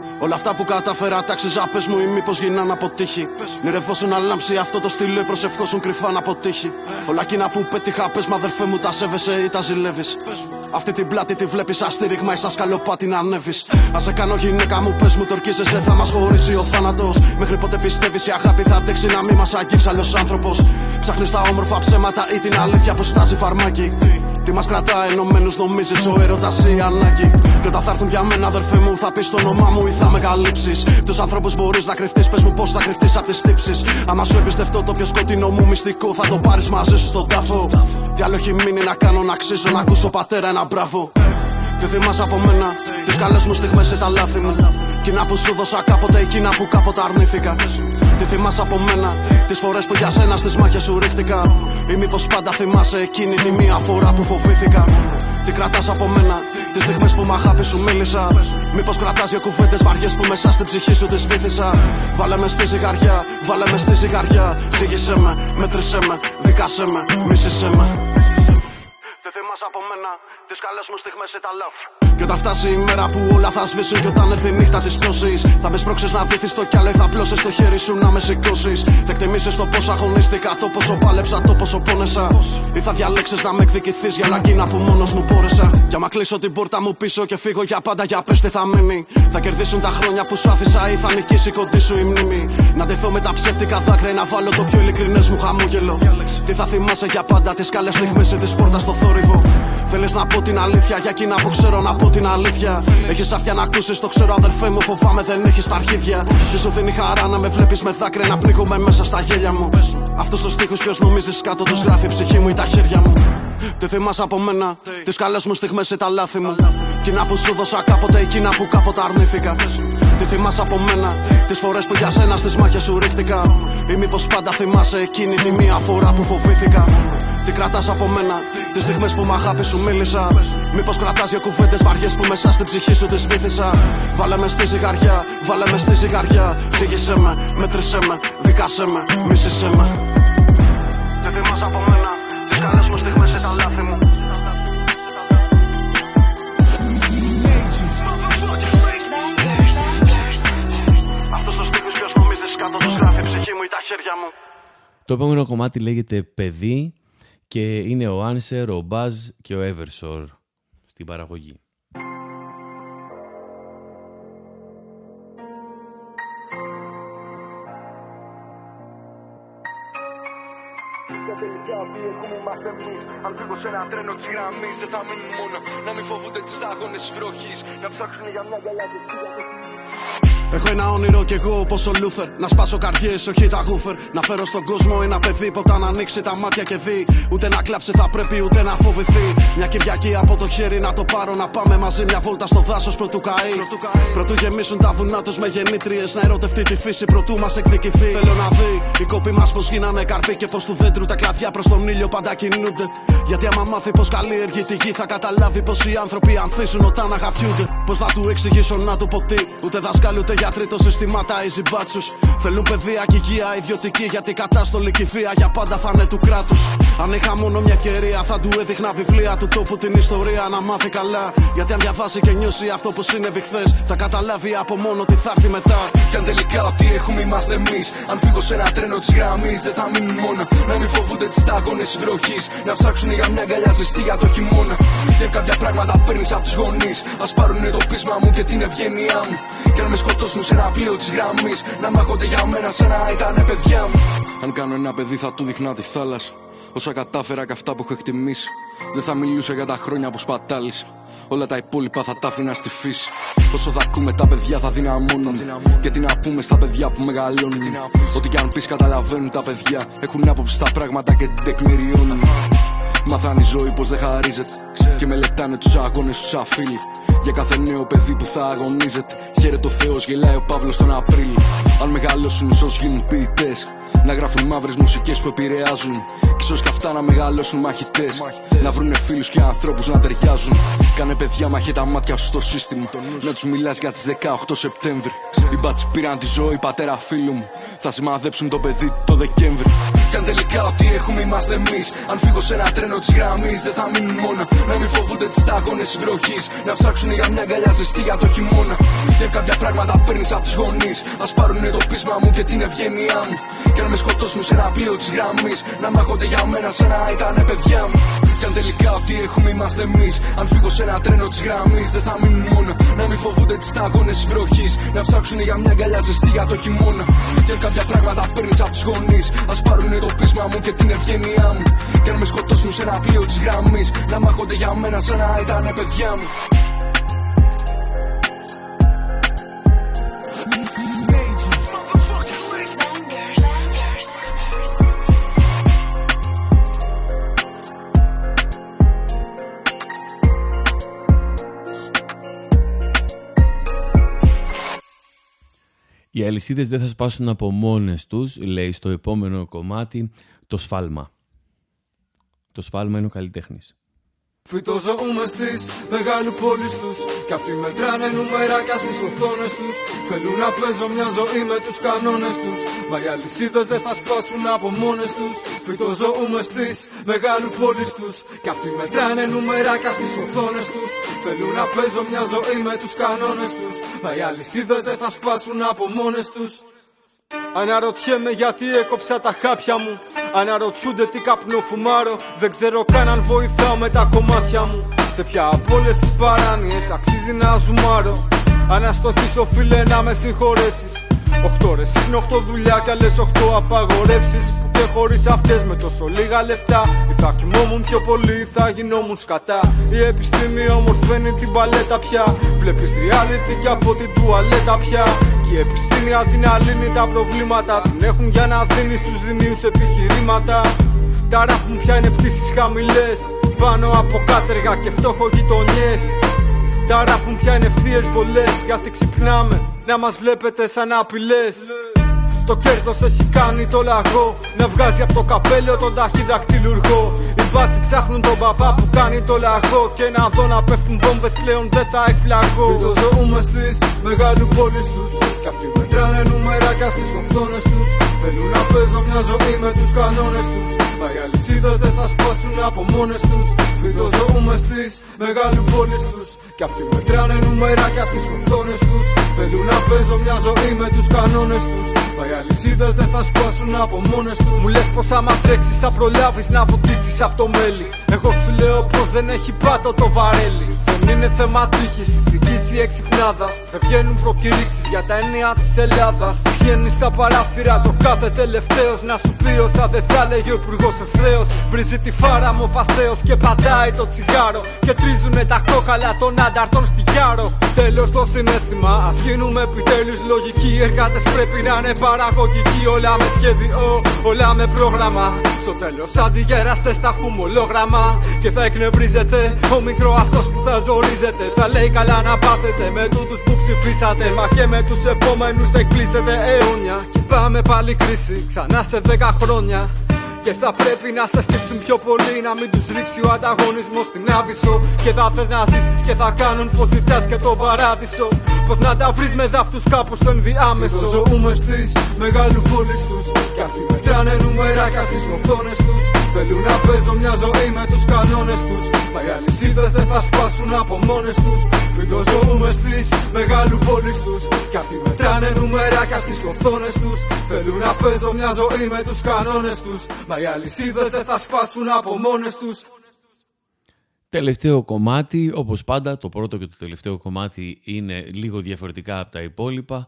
S20: Όλα αυτά που κατάφερα τάξιζα, πες μου, ή μήπως γίναν αποτύχει. Νηρευόσουν να λάμψει αυτό το στυλ, προσευχόσουν κρυφά να αποτύχει. Όλα εκείνα που πέτυχα, πες μου, αδερφέ μου, τα σέβεσαι ή τα ζηλεύεις. Αυτή την πλάτη τη βλέπεις σαν στήριγμα ή σαν σκαλοπάτι να ανέβεις. Ας σε κάνω γυναίκα μου, πες μου, τορκίζεσαι, θα μας χωρίσει ο θάνατος. Μέχρι πότε πιστεύεις η αγάπη θα αντέξει να μη μας αγγίξει άλλος άνθρωπος? Ψάχνεις τα όμορφα ψέματα ή την αλήθεια που στάζει φαρμάκι. Τι μας κρατά ενωμένους, νομίζεις ο έρωτας ή η ανάγκη? Και όταν θα έρθουν για μένα, αδερφέ μου, θα πεις το όνομά μου ή θα με καλύψεις? Τους ανθρώπους μπορείς να κρυφτείς, πες μου πώς θα κρυφτείς απ' τις τύψεις. Άμα σου εμπιστευτώ το πιο σκοτεινό μου μυστικό, θα το πάρεις μαζί σου στον τάφο. Τι άλλο έχει μείνει να κάνω, να αξίζω, να ακούσω πατέρα ένα μπράβο. Τι θυμάσαι από μένα, τις καλές μου στιγμές ή τα λάθη μου? Κοινά που σου δώσα κάποτε, εκείνα που κάποτε αρνήθηκα. Τι θυμάσαι από μένα, τις φορές που για σένα στις μάχες σου ρίχτηκα? Ή μήπως πάντα θυμάσαι εκείνη τη μία φορά που φοβήθηκα? Τι κρατάς από μένα, τις στιγμές που μ' αγάπη σου μίλησα? Μήπως κρατάς για κουβέντες βαριές που μέσα στην ψυχή σου τις βήθησα? Βάλε με στη ζυγαριά, βάλε με στη ζυγαριά. Ζήγησέ με, μέτρησέ με, δικάσέ με, μίσησέ με. Τι θυμάσαι από μένα, τις καλές μου στιγμές ή τα λάθη? Και όταν φτάσει η μέρα που όλα θα σβήσουν, και όταν έρθει η νύχτα της πτώσης, θα με σπρώξεις να βυθείς το κι άλλο ή θα πλώσεις το χέρι σου να με σηκώσεις. Θα εκτιμήσεις το πόσο αγωνίστηκα, το πόσο πάλεψα, το πόσο πόνεσα. Ή θα διαλέξεις να με εκδικηθείς για λακίνα που μόνος μου πόρεσα. Για μα κλείσω την πόρτα μου πίσω και φύγω για πάντα, για πες τι θα μείνει? Θα κερδίσουν τα χρόνια που σου άφησα ή θα νικήσει κοντή σου η μνήμη? Να ντυθώ με τα ψεύτικα δάκρυα, να βάλω το πιο ειλικρινές μου χαμόγελο. Τι θα θυμάσαι για πάντα, τις καλές στιγμές ή της πόρτας στο θόρυβο? Θέλεις να πω την αλήθεια, για εκείνα που ξέρω να πω την αλήθεια. Έχεις αυτιά να ακούσεις, το ξέρω αδερφέ μου, φοβάμαι δεν έχεις τα αρχίδια. Τι σου δίνει χαρά να με βλέπεις με δάκρυα να πνίγομαι μέσα στα γέλια μου? Αυτούς τους στίχους ποιος νομίζεις κάτω τους γράφει η ψυχή μου ή τα χέρια μου? Τι θυμάσαι από μένα, τις καλές μου στιγμές ή τα λάθη μου? Κοινά που σου δώσα κάποτε, εκείνα που κάποτε αρνήθηκα. Τι θυμάσαι από μένα, τις φορές που για σένα στις μάχες σου ρίχτηκα? Ή μήπως πάντα θυμάσαι εκείνη τη μία φορά που φοβήθηκα? Τι κρατάς από μένα, τις στιγμές που μ' αγάπη σου μίλησα? Μήπως κρατάς για κουβέντες βαριές που μέσα στην ψυχή σου τις βήθησα? Βάλε με στη ζυγαριά, βάλε με στη ζυγαριά. Ζήγησέ με, μέτρησέ με, δικάσέ με, μίσησέ με. Τι θυμάσαι από μένα, τις καλές μου στιγμές ή τα λάθη μου? Αυτός ο στίχος ποιος νομίζεις κάτω τους γράφει η ψυχή μου ή τα χέρια μου?
S1: Το επόμενο κομμάτι λέγεται «Παιδί» και είναι ο Answer, ο Buzz και ο Eversor στην παραγωγή.
S21: Τελικά αυτοί έχουμε είμαστε εμείς. Αν φύγω σε ένα τρένο της γραμμής, δεν θα μείνουν μόνο να μην φοβούνται τις στάγονες της βροχής, να ψάξουν για μια γαλιά και
S20: Έχω ένα όνειρο κι εγώ όπως ο Λούθερ. Να σπάσω καρδιές, όχι τα γούφερ. Να φέρω στον κόσμο ένα παιδί που όταν ανοίξει τα μάτια και δει. Ούτε να κλάψει θα πρέπει ούτε να φοβηθεί. Μια Κυριακή από το χέρι να το πάρω. Να πάμε μαζί μια βόλτα στο δάσος πρωτού καεί. Πρωτού γεμίσουν τα βουνά τους με γεννήτριες. Να ερωτευτεί τη φύση πρωτού μας εκδικηθεί. Θέλω να δει οι κόποι μας πως γίνανε καρποί και πως του δέντρου τα κλαδιά προς τον ήλιο πάντα κινούνται. Γιατί άμα μάθει πως καλλιεργεί τη γη θα καταλάβει πως οι άνθρωποι ανθίσουν όταν αγαπιούνται. Πως να του εξηγήσω να του πω τι. Ούτε δασκάλι ούτε γιατροί το συστήματα easy μπάτσους. Θέλουν παιδεία και υγεία ιδιωτική. Γιατί η κατάστολη και η βία για πάντα θα είναι του κράτους. Αν είχα μόνο μια ευκαιρία θα του έδειχνα βιβλία του τόπου την ιστορία να μάθει καλά. Γιατί αν διαβάσει και νιώσει αυτό που συνέβη χθες θα καταλάβει από μόνο τι θα έρθει μετά.
S21: Κι αν τελικά ό,τι έχουμε είμαστε εμείς. Αν φύγω σε ένα τρένο της γραμμής δεν θα μείνουν μόνο να μην φοβούνται τις σταγόνες της βροχής. Να ψάξουν για μια αγκαλιά ζεστή για το χειμώνα. Και κάποια πράγματα παίρνεις από τους γονείς. Ας πάρουνε το πείσμα μου και την ευγένειά μου. Κι αν με σκοτώσουν σε ένα πλοίο της γραμμής να μάχονται για μένα σαν να ήτανε παιδιά μου.
S22: Αν κάνω ένα παιδί θα του δείχνα τη θάλασσα. Όσα κατάφερα και αυτά που έχω εκτιμήσει. Δεν θα μιλούσα για τα χρόνια που σπατάλησα. Όλα τα υπόλοιπα θα τα άφηνα στη φύση. Όσο θα ακούμε τα παιδιά θα δυναμώνουν. Και τι να πούμε στα παιδιά που μεγαλώνουν. Ό,τι κι αν πεις καταλαβαίνουν τα παιδιά. Έχουν άποψη στα πράγματα και την τεκμηριώνουν. Μάθανε η ζωή πως δεν χαρίζεται. Και μελετάνε τους αγώνες τους σαν φίλοι. Για κάθε νέο παιδί που θα αγωνίζεται. Χαίρεται ο Θεός, γελάει ο Παύλος τον Απρίλιο. Αν μεγαλώσουν ίσως γίνουν ποιητές. Να γράφουν μαύρες μουσικές που επηρεάζουν. Κι ίσως κι αυτά να μεγαλώσουν μαχητές. Να βρουνε φίλους και ανθρώπους να ταιριάζουν. Κάνε παιδιά, μαχέ τα μάτια σου στο σύστημα. Να τους μιλάς για τις δεκαοκτώ Σεπτέμβρη. Οι μπάτσοι πήραν τη ζωή, πατέρα φίλου μου. Θα σημαδέψουν το παιδί το Δεκέμβρη. Κι αν τελικά ό,τι έχουμε είμαστε εμείς. Αν φύγω σε ένα τρένο της γραμμής, δεν θα μείνουν μόνα. Να μην φοβούνται τις σταγόνες της βροχής. Να ψάξουν για μια αγκαλιά ζεστή για το χειμώνα. Και κάποια πράγματα παίρνεις από τους γονείς. Ας πάρουνε το πείσμα μου και την ευγένειά μου. Κι αν με σκοτώσουν σε ένα πλοίο της γραμμής, να μάχονται για μένα σαν να ήτανε παιδιά μου. Κι αν τελικά ό,τι έχουμε είμαστε εμείς. Αν φύγω σε ένα τρένο της γραμμής, δεν θα μείνουν μόνα. Να μην φοβούνται τις σταγόνες της βροχής. Να ψάξουν για μια αγκαλιά ζεστή για το χειμώνα. Κι αν κάποια πράγματα παίρνεις από τους γονείς, ας πάρουνε το πείσμα μου και την ευγένειά μου. Κι αν με σκοτώσουν σε ένα πλοίο της γραμμής, να μάχονται για μένα σαν να ήτανε παιδιά μου.
S1: Οι αλυσίδες δεν θα σπάσουν από μόνες τους, λέει στο επόμενο κομμάτι, το σφάλμα. Το σφάλμα είναι ο καλλιτέχνης.
S2: Φυτοζωούμε στις μεγάλου πόλεις τους. Κι αυτοί μετράνε νουμεράκια στις οθόνες τους. Θέλουν να παίζω μια ζωή με τους κανόνες τους. Μα οι αλυσίδες δεν θα σπάσουν από μόνες τους. Φυτοζωούμε στις μεγάλου πόλεις τους. Κι αυτοί μετράνε νουμεράκια στις οθόνες τους. Θέλουν να παίζω μια ζωή με τους κανόνες τους. Μα οι αλυσίδες δεν θα σπάσουν από μόνες τους. Αναρωτιέμαι γιατί έκοψα τα χάπια μου. Αναρωτιούνται τι καπνό φουμάρω. Δεν ξέρω καν αν βοηθάω με τα κομμάτια μου. Σε ποια από όλες τις παράνοιες αξίζει να ζουμάρω. Αναστοχήσω φίλε να με συγχωρέσεις. Οχτώ ώρες είναι οχτώ δουλειά κι άλλες οχτώ απαγορεύσεις. Και χωρίς αυτές με τόσο λίγα λεφτά ή θα κοιμόμουν πιο πολύ ή θα γινόμουν σκατά. Η επιστήμη ομορφαίνει την παλέτα πια. Βλέπεις reality κι από την τουαλέτα πια. Και η επιστήμη αντί να λύνει τα προβλήματα την έχουν για να δίνει στους δημίους επιχειρήματα. Τα ραπ μου πια είναι πτήσεις χαμηλές πάνω από κάτεργα και φτώχο γειτονιές. Τα ραπ μου πια είναι ευθείες βολές γιατί ξυπνάμε να μας βλέπετε σαν απειλές. Το κέρδος έχει κάνει το λαγό να βγάζει από το καπέλαιο τον ταχυδακτηλουργό. Οι μπάτσοι ψάχνουν τον παπά που κάνει το λαγό. Και να δω να πέφτουν βόμβες πλέον δεν θα εκπλαγώ. Φυτοζωούμε στις μεγάλου πόλεις τους. Κι αυτοί μετράνε νουμεράκια στις οθόνες τους. Θέλουν να παίζω μια ζωή με τους κανόνες τους. Μα οι αλυσίδες δεν θα σπάσουν από μόνες τους. Φυτοζωούμε στις μεγάλου πόλεις τους. Κι αυτοί μετράνε νουμεράκια στις οθόνες τους. Θέλουν να παίζω μια ζωή με τους κανόνες τους. Μα οι αλυσίδες δεν θα σπάσουν από μόνες τους. Μου λες πως άμα τρέξεις θα προλάβεις να βοτίξεις από το μέλι. Εγώ σου λέω πως δεν έχει πάτο το βαρέλι. Δεν είναι θέμα τύχης, δικής ή εξυπνάδας. Δεν βγαίνουν προκηρύξεις για τα έννοια της Ελλάδας. Βγαίνει στα παράθυρα το κάθε τελευταίος να σου πει όσα δεν θα λέγει ο υπουργός ευθέως. Βρίζει τη φάρα μου φασέως και πατάει το τσιγάρο. Και τρίζουνε τα κόκαλα των άνταρτων στη Γιάρο. Τέλος το συναίσθημα, ας γίνουμε επιτέλους λογικοί. Οι εργάτες πρέπει να είναι παραγωγικοί. Όλα με σχέδιο, όλα με πρόγραμμα. Στο τέλος αντιγεραστές θα έχουμε ολόγραμμα. Και θα εκνευρίζεται ο μικροαστός που θα ζορίζεται. Θα λέει καλά να πάθετε με τούτους που ψηφίσατε. Μα και με τους επόμενους θα εκπλήσετε αιώνια. Και πάμε πάλι κρίση ξανά σε δέκα χρόνια. Και θα πρέπει να σε στύψουν πιο πολύ. Να μην τους ρίξει ο ανταγωνισμός στην άβυσσο. Και θα θες να ζήσεις και θα κάνουν πως ζητάς και τον παράδεισο. Πως να τα βρεις με δάφτους κάπου στο ενδιάμεσο. Φυτοζωούμε στις μεγάλου πόλεις τους. Κι αυτοί μετράνε νουμεράκια στις οθόνες τους. Θέλουν να παίζω μια ζωή με τους κανόνες τους. Μα οι αλυσίδες δεν θα σπάσουν από μόνες τους. Φυτοζωούμε στις μεγάλου πόλεις τους. Κι αυτοί μετράνε νουμεράκια στις οθόνες τους. Θέλουν να παίζω μια ζωή με τους κανόνες τους. Μα οι αλυσίδες δεν θα σπάσουν από μόνες τους.
S1: Τελευταίο κομμάτι, όπως πάντα, το πρώτο και το τελευταίο κομμάτι είναι λίγο διαφορετικά από τα υπόλοιπα,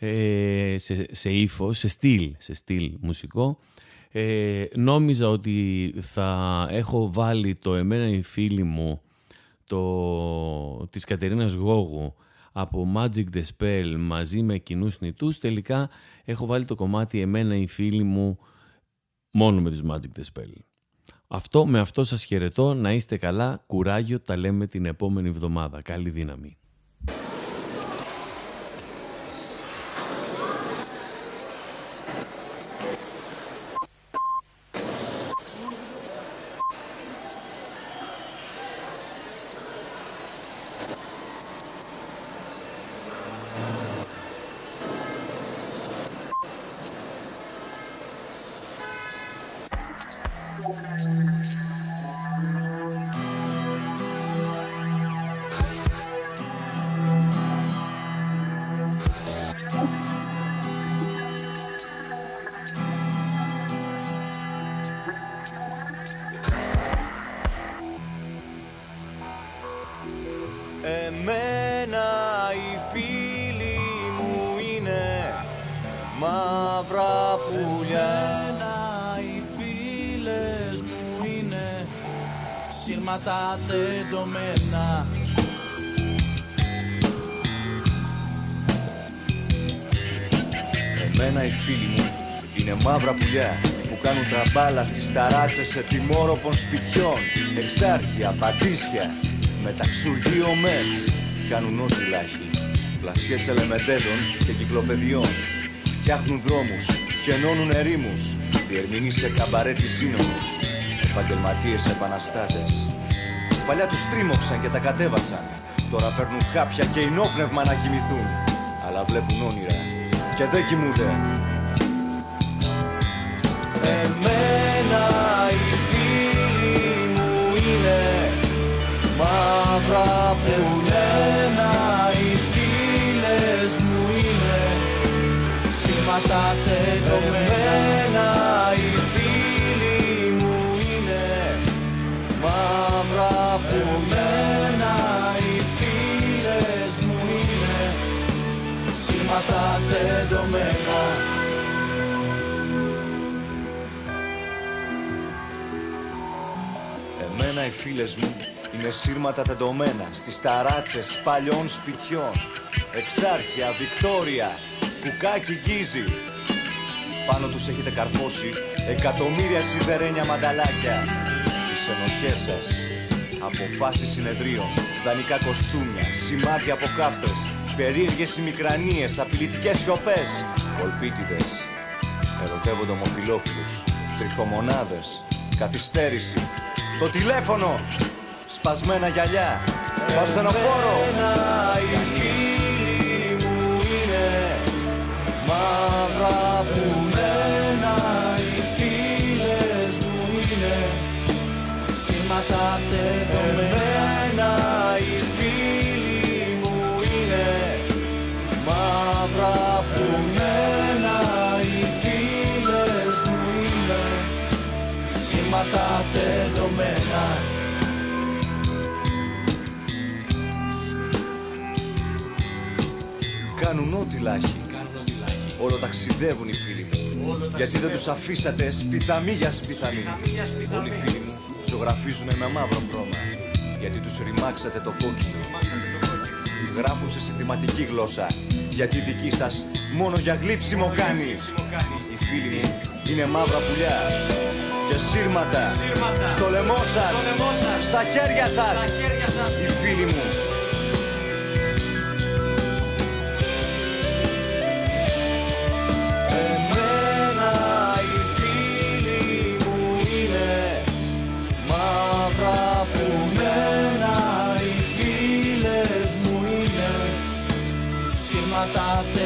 S1: ε, σε, σε ύφος, σε στυλ, σε στυλ μουσικό. Ε, νόμιζα ότι θα έχω βάλει το «Εμένα η φίλη μου» το, της Κατερίνας Γόγου από Magic the Spell μαζί με κοινούς νητούς. Τελικά έχω βάλει το κομμάτι «Εμένα η φίλη μου» μόνο με τους Magic the Spell. Αυτό, με αυτό σας χαιρετώ, να είστε καλά, κουράγιο, τα λέμε την επόμενη εβδομάδα. Καλή δύναμη.
S5: Εμένα οι φίλοι μου είναι μαύρα πουλιά. Εμένα οι φίλες μου είναι σύρματα τεντωμένα.
S6: Εμένα οι φίλοι μου είναι μαύρα πουλιά που κάνουν τραμπάλα στις ταράτσες σε τιμόρροπων σπιτιών. Εξάρχεια, πατήσια, μεταξουργείο μέτς. Κάνουν ό,τι λάχει, πλασιέ τσελεμεντέδων και κυκλοπαιδιών. Φτιάχνουν δρόμους και ενώνουν ερήμους. Διερμηνείς σε καμπαρέ της σύνομους. Επαγγελματίες επαναστάτες. Παλιά τους τρίμωξαν και τα κατέβασαν. Τώρα παίρνουν χάπια και ενόπνευμα να κοιμηθούν. Αλλά βλέπουν όνειρα και δεν κοιμούνται.
S5: Εμένα οι φίλοι μου είναι μαύρα πουλένα. Οι φίλες μου είναι σύρματα τεντωμένα. Οι φίλοι μου είναι μαύρα πουλένα. Οι φίλες μου είναι σύρματα τεντωμένα.
S6: Εμένα οι φίλες μου είναι σύρματα τεντωμένα στις ταράτσες παλιών σπιτιών. Εξάρχεια, Βικτόρια, κουκάκι γκίζι. Πάνω τους έχετε καρφώσει εκατομμύρια σιδερένια μανταλάκια. Τις ενοχές σας, αποφάσεις συνεδρίων, δανεικά κοστούμια, σημάδια από κάφτες, περίεργες ημικρανίες, απειλητικές σιωπές, κολπίτιδες. Ερωτεύονται ομοφυλόφιλους, τριχομονάδες, καθυστέρηση, το τηλέφωνο, σπασμένα γυαλιά, το ασθενοφόρο.
S5: Οι φίλοι μου είναι μαύρα πουλένα. Οι φίλες μου είναι σύρματα τεντωμένα. Οι φίλοι μου είναι μαύρα πουλένα. Οι φίλες μου είναι σύρματα τεντωμένα.
S6: Κάνουν ό,τι λάχει, όλο ταξιδεύουν οι φίλοι μου. Γιατί δεν τους αφήσατε σπιθαμί για σπιθαμί. Όλοι οι φίλοι μου ζωγραφίζουν με μαύρο χρώμα. Γιατί τους ρημάξατε το κόκκινο. Γράφουν σε συνθηματική γλώσσα. Γιατί δική σας μόνο για γλύψιμο κάνει. Οι φίλοι μου είναι μαύρα πουλιά και σύρματα στο λαιμό σας, στα χέρια σας. Οι φίλοι μου
S5: σύρματα